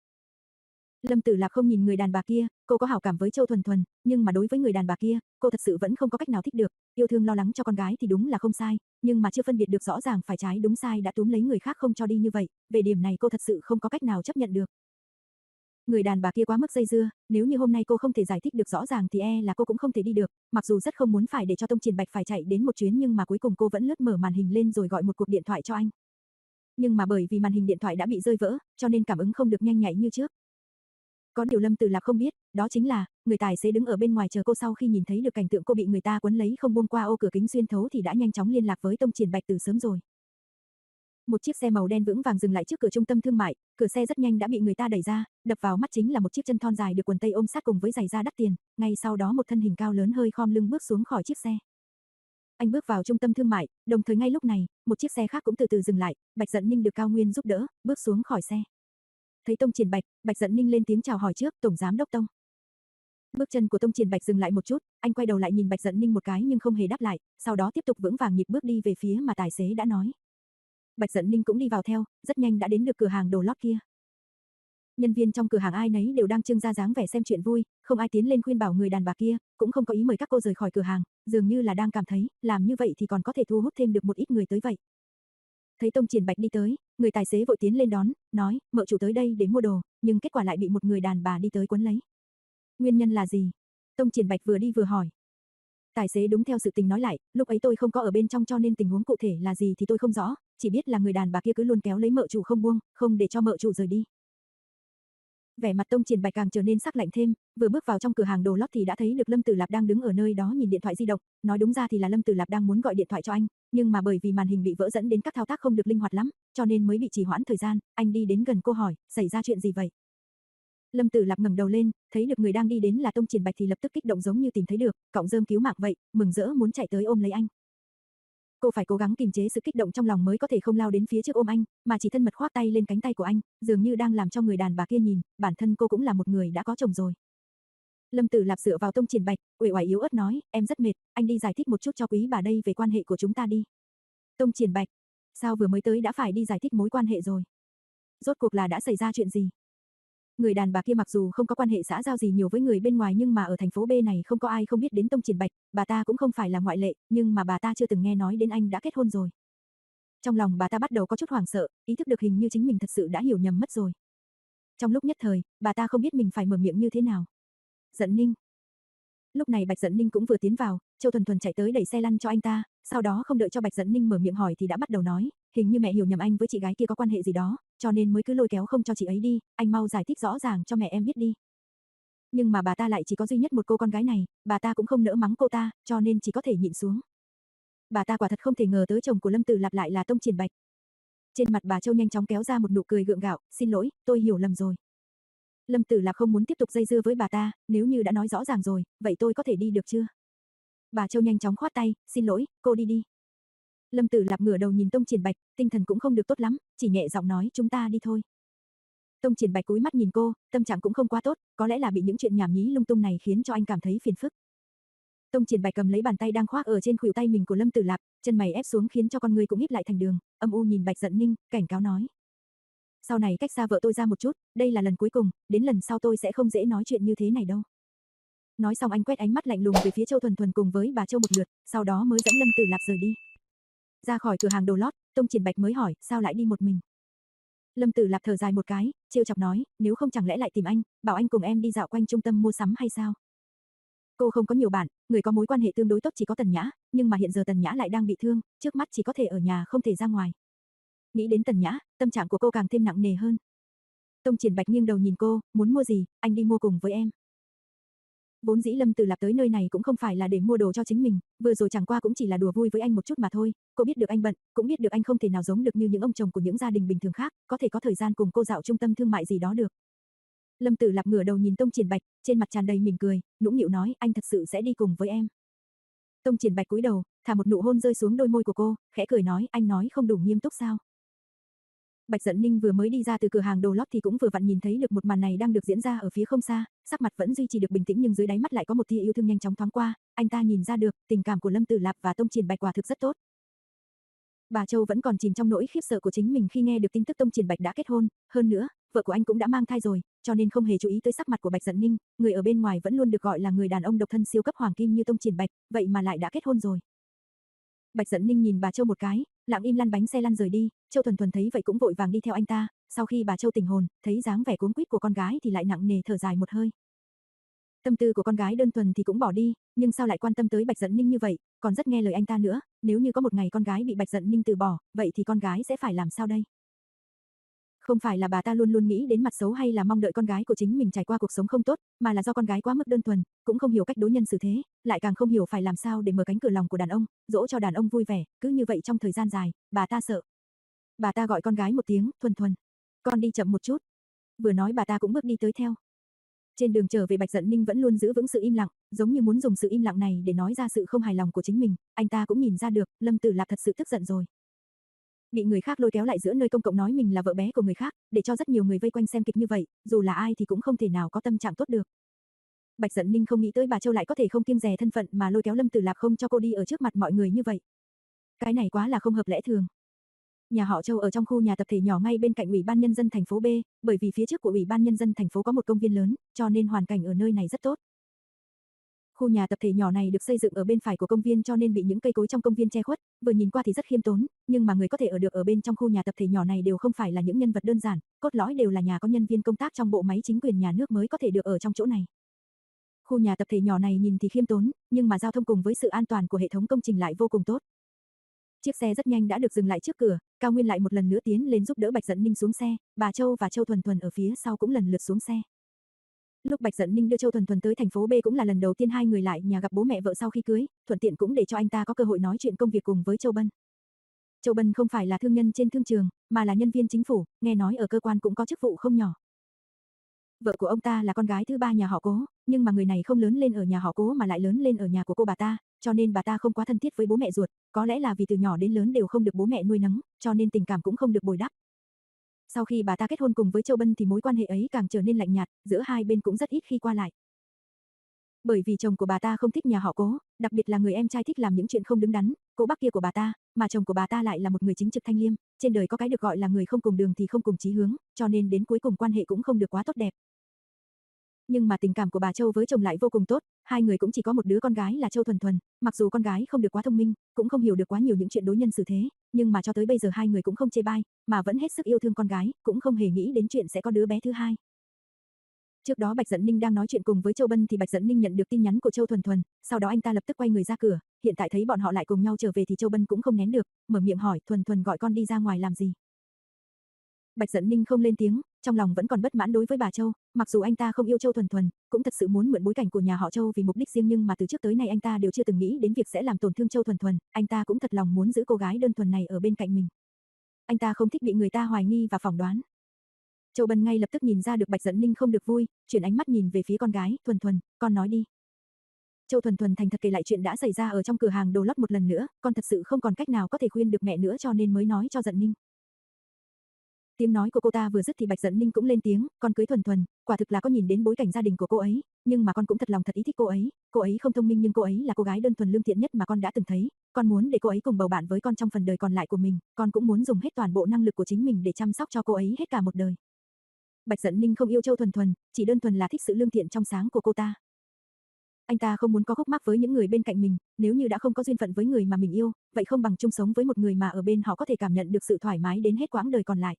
Lâm Tử Lạp không nhìn người đàn bà kia, cô có hảo cảm với Châu Thuần Thuần, nhưng mà đối với người đàn bà kia, cô thật sự vẫn không có cách nào thích được, yêu thương lo lắng cho con gái thì đúng là không sai, nhưng mà chưa phân biệt được rõ ràng phải trái đúng sai đã túm lấy người khác không cho đi như vậy, về điểm này cô thật sự không có cách nào chấp nhận được. Người đàn bà kia quá mức dây dưa, nếu như hôm nay cô không thể giải thích được rõ ràng thì e là cô cũng không thể đi được, mặc dù rất không muốn phải để cho Tông Triển Bạch phải chạy đến một chuyến nhưng mà cuối cùng cô vẫn lướt mở màn hình lên rồi gọi một cuộc điện thoại cho anh. Nhưng mà bởi vì màn hình điện thoại đã bị rơi vỡ, cho nên cảm ứng không được nhanh nhạy như trước. Có điều Lâm Tử Lạp không biết, đó chính là, người tài xế đứng ở bên ngoài chờ cô sau khi nhìn thấy được cảnh tượng cô bị người ta quấn lấy không buông qua ô cửa kính xuyên thấu thì đã nhanh chóng liên lạc với Tông Triển Bạch từ sớm rồi. Một chiếc xe màu đen vững vàng dừng lại trước cửa trung tâm thương mại, cửa xe rất nhanh đã bị người ta đẩy ra, đập vào mắt chính là một chiếc chân thon dài được quần tây ôm sát cùng với giày da đắt tiền, ngay sau đó một thân hình cao lớn hơi khom lưng bước xuống khỏi chiếc xe. Anh bước vào trung tâm thương mại, đồng thời ngay lúc này, một chiếc xe khác cũng từ từ dừng lại, Bạch Dận Ninh được Cao Nguyên giúp đỡ, bước xuống khỏi xe. Thấy Tông Triển Bạch, Bạch Dận Ninh lên tiếng chào hỏi trước, "Tổng giám đốc Tông." Bước chân của Tông Triển Bạch dừng lại một chút, anh quay đầu lại nhìn Bạch Dận Ninh một cái nhưng không hề đáp lại, sau đó tiếp tục vững vàng nhịp bước đi về phía mà tài xế đã nói. Bạch Dận Ninh cũng đi vào theo, rất nhanh đã đến được cửa hàng đồ lót kia. Nhân viên trong cửa hàng ai nấy đều đang trưng ra dáng vẻ xem chuyện vui, không ai tiến lên khuyên bảo người đàn bà kia, cũng không có ý mời các cô rời khỏi cửa hàng, dường như là đang cảm thấy, làm như vậy thì còn có thể thu hút thêm được một ít người tới vậy. Thấy Tông Triển Bạch đi tới, người tài xế vội tiến lên đón, nói, mợ chủ tới đây để mua đồ, nhưng kết quả lại bị một người đàn bà đi tới quấn lấy. Nguyên nhân là gì? Tông Triển Bạch vừa đi vừa hỏi. Tài xế đúng theo sự tình nói lại, lúc ấy tôi không có ở bên trong cho nên tình huống cụ thể là gì thì tôi không rõ, chỉ biết là người đàn bà kia cứ luôn kéo lấy mợ chủ không buông, không để cho mợ chủ rời đi. Vẻ mặt Tông Triển Bạch càng trở nên sắc lạnh thêm, vừa bước vào trong cửa hàng đồ lót thì đã thấy được Lâm Tử Lạp đang đứng ở nơi đó nhìn điện thoại di động, nói đúng ra thì là Lâm Tử Lạp đang muốn gọi điện thoại cho anh, nhưng mà bởi vì màn hình bị vỡ dẫn đến các thao tác không được linh hoạt lắm, cho nên mới bị trì hoãn thời gian, anh đi đến gần cô hỏi, xảy ra chuyện gì vậy? Lâm Tử Lạp ngẩng đầu lên, thấy được người đang đi đến là Tông Triển Bạch thì lập tức kích động giống như tìm thấy được, cọng rơm cứu mạng vậy, mừng rỡ muốn chạy tới ôm lấy anh. Cô phải cố gắng kiềm chế sự kích động trong lòng mới có thể không lao đến phía trước ôm anh, mà chỉ thân mật khoác tay lên cánh tay của anh, dường như đang làm cho người đàn bà kia nhìn, bản thân cô cũng là một người đã có chồng rồi. Lâm Tử Lạp dựa vào Tông Triển Bạch, uể oải yếu ớt nói, em rất mệt, anh đi giải thích một chút cho quý bà đây về quan hệ của chúng ta đi. Tông Triển Bạch, sao vừa mới tới đã phải đi giải thích mối quan hệ rồi? Rốt cuộc là đã xảy ra chuyện gì? Người đàn bà kia mặc dù không có quan hệ xã giao gì nhiều với người bên ngoài nhưng mà ở thành phố B này không có ai không biết đến Tông Triển Bạch, bà ta cũng không phải là ngoại lệ, nhưng mà bà ta chưa từng nghe nói đến anh đã kết hôn rồi. Trong lòng bà ta bắt đầu có chút hoảng sợ, ý thức được hình như chính mình thật sự đã hiểu nhầm mất rồi. Trong lúc nhất thời, bà ta không biết mình phải mở miệng như thế nào. Dận Ninh. Lúc này Bạch Dận Ninh cũng vừa tiến vào, Châu Thuần Thuần chạy tới đẩy xe lăn cho anh ta, sau đó không đợi cho Bạch Dận Ninh mở miệng hỏi thì đã bắt đầu nói, hình như mẹ hiểu nhầm anh với chị gái kia có quan hệ gì đó, cho nên mới cứ lôi kéo không cho chị ấy đi, anh mau giải thích rõ ràng cho mẹ em biết đi. Nhưng mà bà ta lại chỉ có duy nhất một cô con gái này, bà ta cũng không nỡ mắng cô ta, cho nên chỉ có thể nhịn xuống. Bà ta quả thật không thể ngờ tới chồng của Lâm Tử Lạp lại là Tông Triển Bạch. Trên mặt bà Châu nhanh chóng kéo ra một nụ cười gượng gạo, xin lỗi, tôi hiểu lầm rồi. Lâm Tử Lạp không muốn tiếp tục dây dưa với bà ta, nếu như đã nói rõ ràng rồi, vậy tôi có thể đi được chưa? Bà Châu nhanh chóng khoát tay, xin lỗi, cô đi đi. Lâm Tử Lạp ngửa đầu nhìn Tông Triển Bạch, tinh thần cũng không được tốt lắm, chỉ nhẹ giọng nói chúng ta đi thôi. Tông Triển Bạch cúi mắt nhìn cô, tâm trạng cũng không quá tốt, có lẽ là bị những chuyện nhảm nhí lung tung này khiến cho anh cảm thấy phiền phức. Tông Triển Bạch cầm lấy bàn tay đang khoác ở trên khuỷu tay mình của Lâm Tử Lạp, chân mày ép xuống khiến cho con người cũng híp lại thành đường, âm u nhìn Bạch Dận Ninh, cảnh cáo nói: "Sau này cách xa vợ tôi ra một chút, đây là lần cuối cùng, đến lần sau tôi sẽ không dễ nói chuyện như thế này đâu." Nói xong anh quét ánh mắt lạnh lùng về phía Châu Thuần Thuần cùng với bà Châu một lượt, sau đó mới dẫn Lâm Tử Lạp rời đi. Ra khỏi cửa hàng đồ lót, Tông Triển Bạch mới hỏi, sao lại đi một mình? Lâm Tử Lạp thở dài một cái, trêu chọc nói, nếu không chẳng lẽ lại tìm anh, bảo anh cùng em đi dạo quanh trung tâm mua sắm hay sao? Cô không có nhiều bạn, người có mối quan hệ tương đối tốt chỉ có Tần Nhã, nhưng mà hiện giờ Tần Nhã lại đang bị thương, trước mắt chỉ có thể ở nhà không thể ra ngoài. Nghĩ đến Tần Nhã, tâm trạng của cô càng thêm nặng nề hơn. Tông Triển Bạch nghiêng đầu nhìn cô, muốn mua gì, anh đi mua cùng với em. Vốn dĩ Lâm Tử Lạp tới nơi này cũng không phải là để mua đồ cho chính mình, vừa rồi chẳng qua cũng chỉ là đùa vui với anh một chút mà thôi, cô biết được anh bận, cũng biết được anh không thể nào giống được như những ông chồng của những gia đình bình thường khác, có thể có thời gian cùng cô dạo trung tâm thương mại gì đó được. Lâm Tử Lạp ngửa đầu nhìn Tông Triển Bạch, trên mặt tràn đầy mỉm cười, nũng nịu nói, anh thật sự sẽ đi cùng với em. Tông Triển Bạch cúi đầu, thả một nụ hôn rơi xuống đôi môi của cô, khẽ cười nói, anh nói không đủ nghiêm túc sao? Bạch Dận Ninh vừa mới đi ra từ cửa hàng đồ lót thì cũng vừa vặn nhìn thấy được một màn này đang được diễn ra ở phía không xa, sắc mặt vẫn duy trì được bình tĩnh nhưng dưới đáy mắt lại có một tia yêu thương nhanh chóng thoáng qua, anh ta nhìn ra được, tình cảm của Lâm Tử Lạp và Tông Triển Bạch quả thực rất tốt. Bà Châu vẫn còn chìm trong nỗi khiếp sợ của chính mình khi nghe được tin tức Tông Triển Bạch đã kết hôn, hơn nữa, vợ của anh cũng đã mang thai rồi, cho nên không hề chú ý tới sắc mặt của Bạch Dận Ninh, người ở bên ngoài vẫn luôn được gọi là người đàn ông độc thân siêu cấp hoàng kim như Tông Triển Bạch, vậy mà lại đã kết hôn rồi. Bạch Dận Ninh nhìn bà Châu một cái, lặng im lăn bánh xe lăn rời đi, Châu Thuần Thuần thấy vậy cũng vội vàng đi theo anh ta, sau khi bà Châu tỉnh hồn, thấy dáng vẻ cuống quýt của con gái thì lại nặng nề thở dài một hơi. Tâm tư của con gái đơn thuần thì cũng bỏ đi, nhưng sao lại quan tâm tới Bạch Dận Ninh như vậy, còn rất nghe lời anh ta nữa, nếu như có một ngày con gái bị Bạch Dận Ninh từ bỏ, vậy thì con gái sẽ phải làm sao đây? Không phải là bà ta luôn luôn nghĩ đến mặt xấu hay là mong đợi con gái của chính mình trải qua cuộc sống không tốt, mà là do con gái quá mức đơn thuần, cũng không hiểu cách đối nhân xử thế, lại càng không hiểu phải làm sao để mở cánh cửa lòng của đàn ông, dỗ cho đàn ông vui vẻ, cứ như vậy trong thời gian dài, bà ta sợ. Bà ta gọi con gái một tiếng, Thuần Thuần, con đi chậm một chút. Vừa nói bà ta cũng bước đi tới theo. Trên đường trở về Bạch Dận Ninh vẫn luôn giữ vững sự im lặng, giống như muốn dùng sự im lặng này để nói ra sự không hài lòng của chính mình, anh ta cũng nhìn ra được, Lâm Tử Lạp thật sự tức giận rồi. Bị người khác lôi kéo lại giữa nơi công cộng nói mình là vợ bé của người khác, để cho rất nhiều người vây quanh xem kịch như vậy, dù là ai thì cũng không thể nào có tâm trạng tốt được. Bạch Dận Ninh không nghĩ tới bà Châu lại có thể không kiêng dè thân phận mà lôi kéo Lâm Tử Lạp không cho cô đi ở trước mặt mọi người như vậy. Cái này quá là không hợp lẽ thường. Nhà họ Châu ở trong khu nhà tập thể nhỏ ngay bên cạnh Ủy ban nhân dân thành phố B, bởi vì phía trước của Ủy ban nhân dân thành phố có một công viên lớn, cho nên hoàn cảnh ở nơi này rất tốt. Khu nhà tập thể nhỏ này được xây dựng ở bên phải của công viên cho nên bị những cây cối trong công viên che khuất, vừa nhìn qua thì rất khiêm tốn, nhưng mà người có thể ở được ở bên trong khu nhà tập thể nhỏ này đều không phải là những nhân vật đơn giản, cốt lõi đều là nhà có nhân viên công tác trong bộ máy chính quyền nhà nước mới có thể được ở trong chỗ này. Khu nhà tập thể nhỏ này nhìn thì khiêm tốn, nhưng mà giao thông cùng với sự an toàn của hệ thống công trình lại vô cùng tốt. Chiếc xe rất nhanh đã được dừng lại trước cửa, Cao Nguyên lại một lần nữa tiến lên giúp đỡ Bạch Dận Ninh xuống xe, bà Châu và Châu Thuần Thuần ở phía sau cũng lần lượt xuống xe. Lúc Bạch Dận Ninh đưa Châu Thuần Thuần tới thành phố B cũng là lần đầu tiên hai người lại nhà gặp bố mẹ vợ sau khi cưới, thuận tiện cũng để cho anh ta có cơ hội nói chuyện công việc cùng với Châu Bân. Châu Bân không phải là thương nhân trên thương trường, mà là nhân viên chính phủ, nghe nói ở cơ quan cũng có chức vụ không nhỏ. Vợ của ông ta là con gái thứ ba nhà họ Cố, nhưng mà người này không lớn lên ở nhà họ Cố mà lại lớn lên ở nhà của cô bà ta, cho nên bà ta không quá thân thiết với bố mẹ ruột, có lẽ là vì từ nhỏ đến lớn đều không được bố mẹ nuôi nấng, cho nên tình cảm cũng không được bồi đắp. Sau khi bà ta kết hôn cùng với Châu Bân thì mối quan hệ ấy càng trở nên lạnh nhạt, giữa hai bên cũng rất ít khi qua lại. Bởi vì chồng của bà ta không thích nhà họ Cố, đặc biệt là người em trai thích làm những chuyện không đứng đắn, Cố Bắc kia của bà ta, mà chồng của bà ta lại là một người chính trực thanh liêm, trên đời có cái được gọi là người không cùng đường thì không cùng chí hướng, cho nên đến cuối cùng quan hệ cũng không được quá tốt đẹp. Nhưng mà tình cảm của bà Châu với chồng lại vô cùng tốt, hai người cũng chỉ có một đứa con gái là Châu Thuần Thuần, mặc dù con gái không được quá thông minh, cũng không hiểu được quá nhiều những chuyện đối nhân xử thế, nhưng mà cho tới bây giờ hai người cũng không chê bai, mà vẫn hết sức yêu thương con gái, cũng không hề nghĩ đến chuyện sẽ có đứa bé thứ hai. Trước đó Bạch Dận Ninh đang nói chuyện cùng với Châu Bân thì Bạch Dận Ninh nhận được tin nhắn của Châu Thuần Thuần, sau đó anh ta lập tức quay người ra cửa, hiện tại thấy bọn họ lại cùng nhau trở về thì Châu Bân cũng không nén được, mở miệng hỏi, Thuần Thuần gọi con đi ra ngoài làm gì? Bạch Dận Ninh không lên tiếng, trong lòng vẫn còn bất mãn đối với bà Châu, mặc dù anh ta không yêu Châu Thuần Thuần, cũng thật sự muốn mượn bối cảnh của nhà họ Châu vì mục đích riêng nhưng mà từ trước tới nay anh ta đều chưa từng nghĩ đến việc sẽ làm tổn thương Châu Thuần Thuần, anh ta cũng thật lòng muốn giữ cô gái đơn thuần này ở bên cạnh mình. Anh ta không thích bị người ta hoài nghi và phỏng đoán. Châu Bân ngay lập tức nhìn ra được Bạch Dận Ninh không được vui, chuyển ánh mắt nhìn về phía con gái, Thuần Thuần, con nói đi. Châu Thuần Thuần thành thật kể lại chuyện đã xảy ra ở trong cửa hàng đồ lót một lần nữa, con thật sự không còn cách nào có thể khuyên được mẹ nữa cho nên mới nói cho Dận Ninh. Tiếng nói của cô ta vừa dứt thì Bạch Dận Ninh cũng lên tiếng, con cưới Thuần Thuần, quả thực là có nhìn đến bối cảnh gia đình của cô ấy, nhưng mà con cũng thật lòng thật ý thích cô ấy, cô ấy không thông minh nhưng cô ấy là cô gái đơn thuần lương thiện nhất mà con đã từng thấy, con muốn để cô ấy cùng bầu bạn với con trong phần đời còn lại của mình, con cũng muốn dùng hết toàn bộ năng lực của chính mình để chăm sóc cho cô ấy hết cả một đời. Bạch Dận Ninh không yêu Châu Thuần Thuần, chỉ đơn thuần là thích sự lương thiện trong sáng của cô ta. Anh ta không muốn có khúc mắc với những người bên cạnh mình, nếu như đã không có duyên phận với người mà mình yêu, vậy không bằng chung sống với một người mà ở bên họ có thể cảm nhận được sự thoải mái đến hết quãng đời còn lại.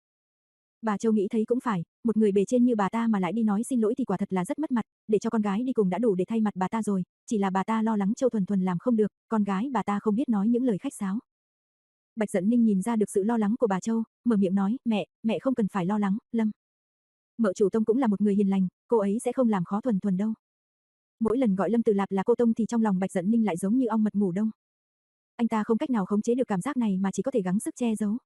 Bà Châu nghĩ thấy cũng phải, một người bề trên như bà ta mà lại đi nói xin lỗi thì quả thật là rất mất mặt, để cho con gái đi cùng đã đủ để thay mặt bà ta rồi, chỉ là bà ta lo lắng Châu Thuần Thuần làm không được, con gái bà ta không biết nói những lời khách sáo. Bạch Dận Ninh nhìn ra được sự lo lắng của bà Châu, mở miệng nói, mẹ, mẹ không cần phải lo lắng, Lâm Mợ chủ Tông cũng là một người hiền lành, cô ấy sẽ không làm khó Thuần Thuần đâu. Mỗi lần gọi Lâm Tử Lạp là cô Tông thì trong lòng Bạch Dận Ninh lại giống như ong mật ngủ đông. Anh ta không cách nào khống chế được cảm giác này mà chỉ có thể gắng sức che giấu.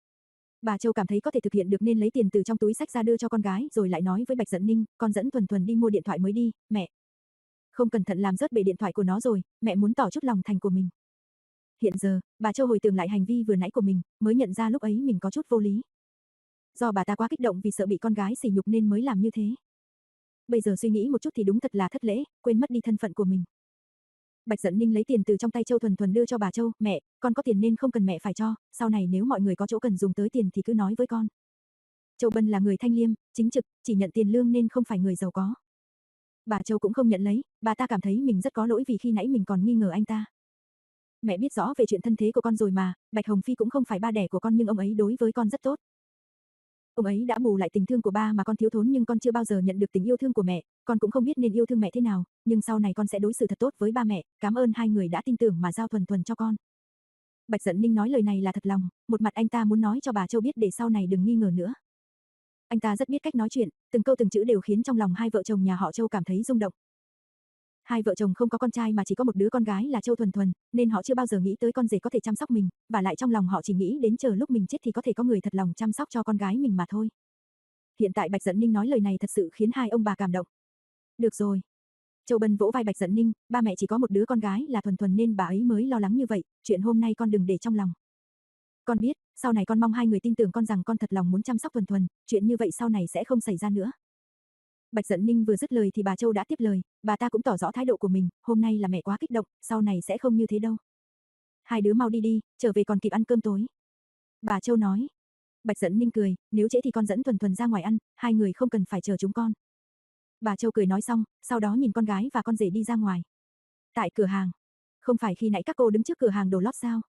Bà Châu cảm thấy có thể thực hiện được nên lấy tiền từ trong túi xách ra đưa cho con gái rồi lại nói với Bạch Dận Ninh, con dẫn Thuần Thuần đi mua điện thoại mới đi, mẹ. Không cẩn thận làm rớt bể điện thoại của nó rồi, mẹ muốn tỏ chút lòng thành của mình. Hiện giờ, bà Châu hồi tưởng lại hành vi vừa nãy của mình, mới nhận ra lúc ấy mình có chút vô lý. Do bà ta quá kích động vì sợ bị con gái sỉ nhục nên mới làm như thế. Bây giờ suy nghĩ một chút thì đúng thật là thất lễ, quên mất đi thân phận của mình. Bạch Dận Ninh lấy tiền từ trong tay Châu Thuần Thuần đưa cho bà Châu, mẹ, con có tiền nên không cần mẹ phải cho, sau này nếu mọi người có chỗ cần dùng tới tiền thì cứ nói với con. Châu Bân là người thanh liêm, chính trực, chỉ nhận tiền lương nên không phải người giàu có. Bà Châu cũng không nhận lấy, bà ta cảm thấy mình rất có lỗi vì khi nãy mình còn nghi ngờ anh ta. Mẹ biết rõ về chuyện thân thế của con rồi mà, Bạch Hồng Phi cũng không phải ba đẻ của con nhưng ông ấy đối với con rất tốt. Ông ấy đã bù lại tình thương của ba mà con thiếu thốn nhưng con chưa bao giờ nhận được tình yêu thương của mẹ, con cũng không biết nên yêu thương mẹ thế nào, nhưng sau này con sẽ đối xử thật tốt với ba mẹ, cảm ơn hai người đã tin tưởng mà giao Thuần Thuần cho con. Bạch Dận Ninh nói lời này là thật lòng, một mặt anh ta muốn nói cho bà Châu biết để sau này đừng nghi ngờ nữa. Anh ta rất biết cách nói chuyện, từng câu từng chữ đều khiến trong lòng hai vợ chồng nhà họ Châu cảm thấy rung động. Hai vợ chồng không có con trai mà chỉ có một đứa con gái là Châu Thuần Thuần, nên họ chưa bao giờ nghĩ tới con rể có thể chăm sóc mình, và lại trong lòng họ chỉ nghĩ đến chờ lúc mình chết thì có thể có người thật lòng chăm sóc cho con gái mình mà thôi. Hiện tại Bạch Dận Ninh nói lời này thật sự khiến hai ông bà cảm động. Được rồi. Châu Bân vỗ vai Bạch Dận Ninh, ba mẹ chỉ có một đứa con gái là Thuần Thuần nên bà ấy mới lo lắng như vậy, chuyện hôm nay con đừng để trong lòng. Con biết, sau này con mong hai người tin tưởng con rằng con thật lòng muốn chăm sóc Thuần Thuần, chuyện như vậy sau này sẽ không xảy ra nữa. Bạch Dận Ninh vừa dứt lời thì bà Châu đã tiếp lời, bà ta cũng tỏ rõ thái độ của mình, hôm nay là mẹ quá kích động, sau này sẽ không như thế đâu. Hai đứa mau đi đi, trở về còn kịp ăn cơm tối. Bà Châu nói. Bạch Dận Ninh cười, nếu trễ thì con dẫn Thuần Thuần ra ngoài ăn, hai người không cần phải chờ chúng con. Bà Châu cười nói xong, sau đó nhìn con gái và con rể đi ra ngoài. Tại cửa hàng. Không phải khi nãy các cô đứng trước cửa hàng đồ lót sao?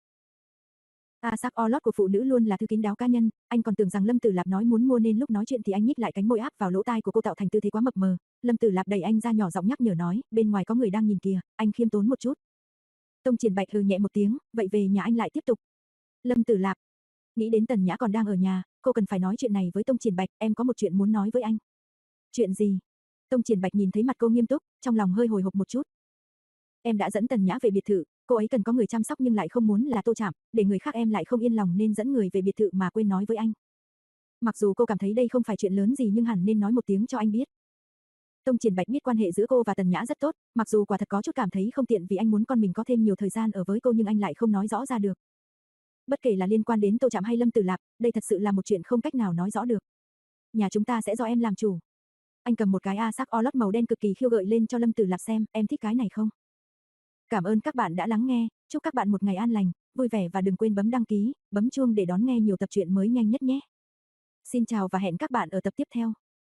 À sắc o lót của phụ nữ luôn là thứ kín đáo cá nhân, anh còn tưởng rằng Lâm Tử Lạp nói muốn mua nên lúc nói chuyện thì anh nhích lại cánh môi áp vào lỗ tai của cô tạo thành tư thế quá mập mờ. Lâm Tử Lạp đẩy anh ra nhỏ giọng nhắc nhở nói, bên ngoài có người đang nhìn kìa, anh khiêm tốn một chút. Tông Triển Bạch hừ nhẹ một tiếng, vậy về nhà anh lại tiếp tục. Lâm Tử Lạp nghĩ đến Tần Nhã còn đang ở nhà, cô cần phải nói chuyện này với Tông Triển Bạch, em có một chuyện muốn nói với anh. Chuyện gì? Tông Triển Bạch nhìn thấy mặt cô nghiêm túc, trong lòng hơi hồi hộp một chút. Em đã dẫn Tần Nhã về biệt thự, cô ấy cần có người chăm sóc nhưng lại không muốn là Tô Trạm, để người khác em lại không yên lòng nên dẫn người về biệt thự mà quên nói với anh. Mặc dù cô cảm thấy đây không phải chuyện lớn gì nhưng hẳn nên nói một tiếng cho anh biết. Tông Triển Bạch biết quan hệ giữa cô và Tần Nhã rất tốt, mặc dù quả thật có chút cảm thấy không tiện vì anh muốn con mình có thêm nhiều thời gian ở với cô nhưng anh lại không nói rõ ra được. Bất kể là liên quan đến Tô Trạm hay Lâm Tử Lạp, đây thật sự là một chuyện không cách nào nói rõ được. Nhà chúng ta sẽ do em làm chủ. Anh cầm một cái A sắc o lót màu đen cực kỳ khiêu gợi lên cho Lâm Tử Lạp xem, em thích cái này không? Cảm ơn các bạn đã lắng nghe, chúc các bạn một ngày an lành, vui vẻ và đừng quên bấm đăng ký, bấm chuông để đón nghe nhiều tập truyện mới nhanh nhất nhé. Xin chào và hẹn các bạn ở tập tiếp theo.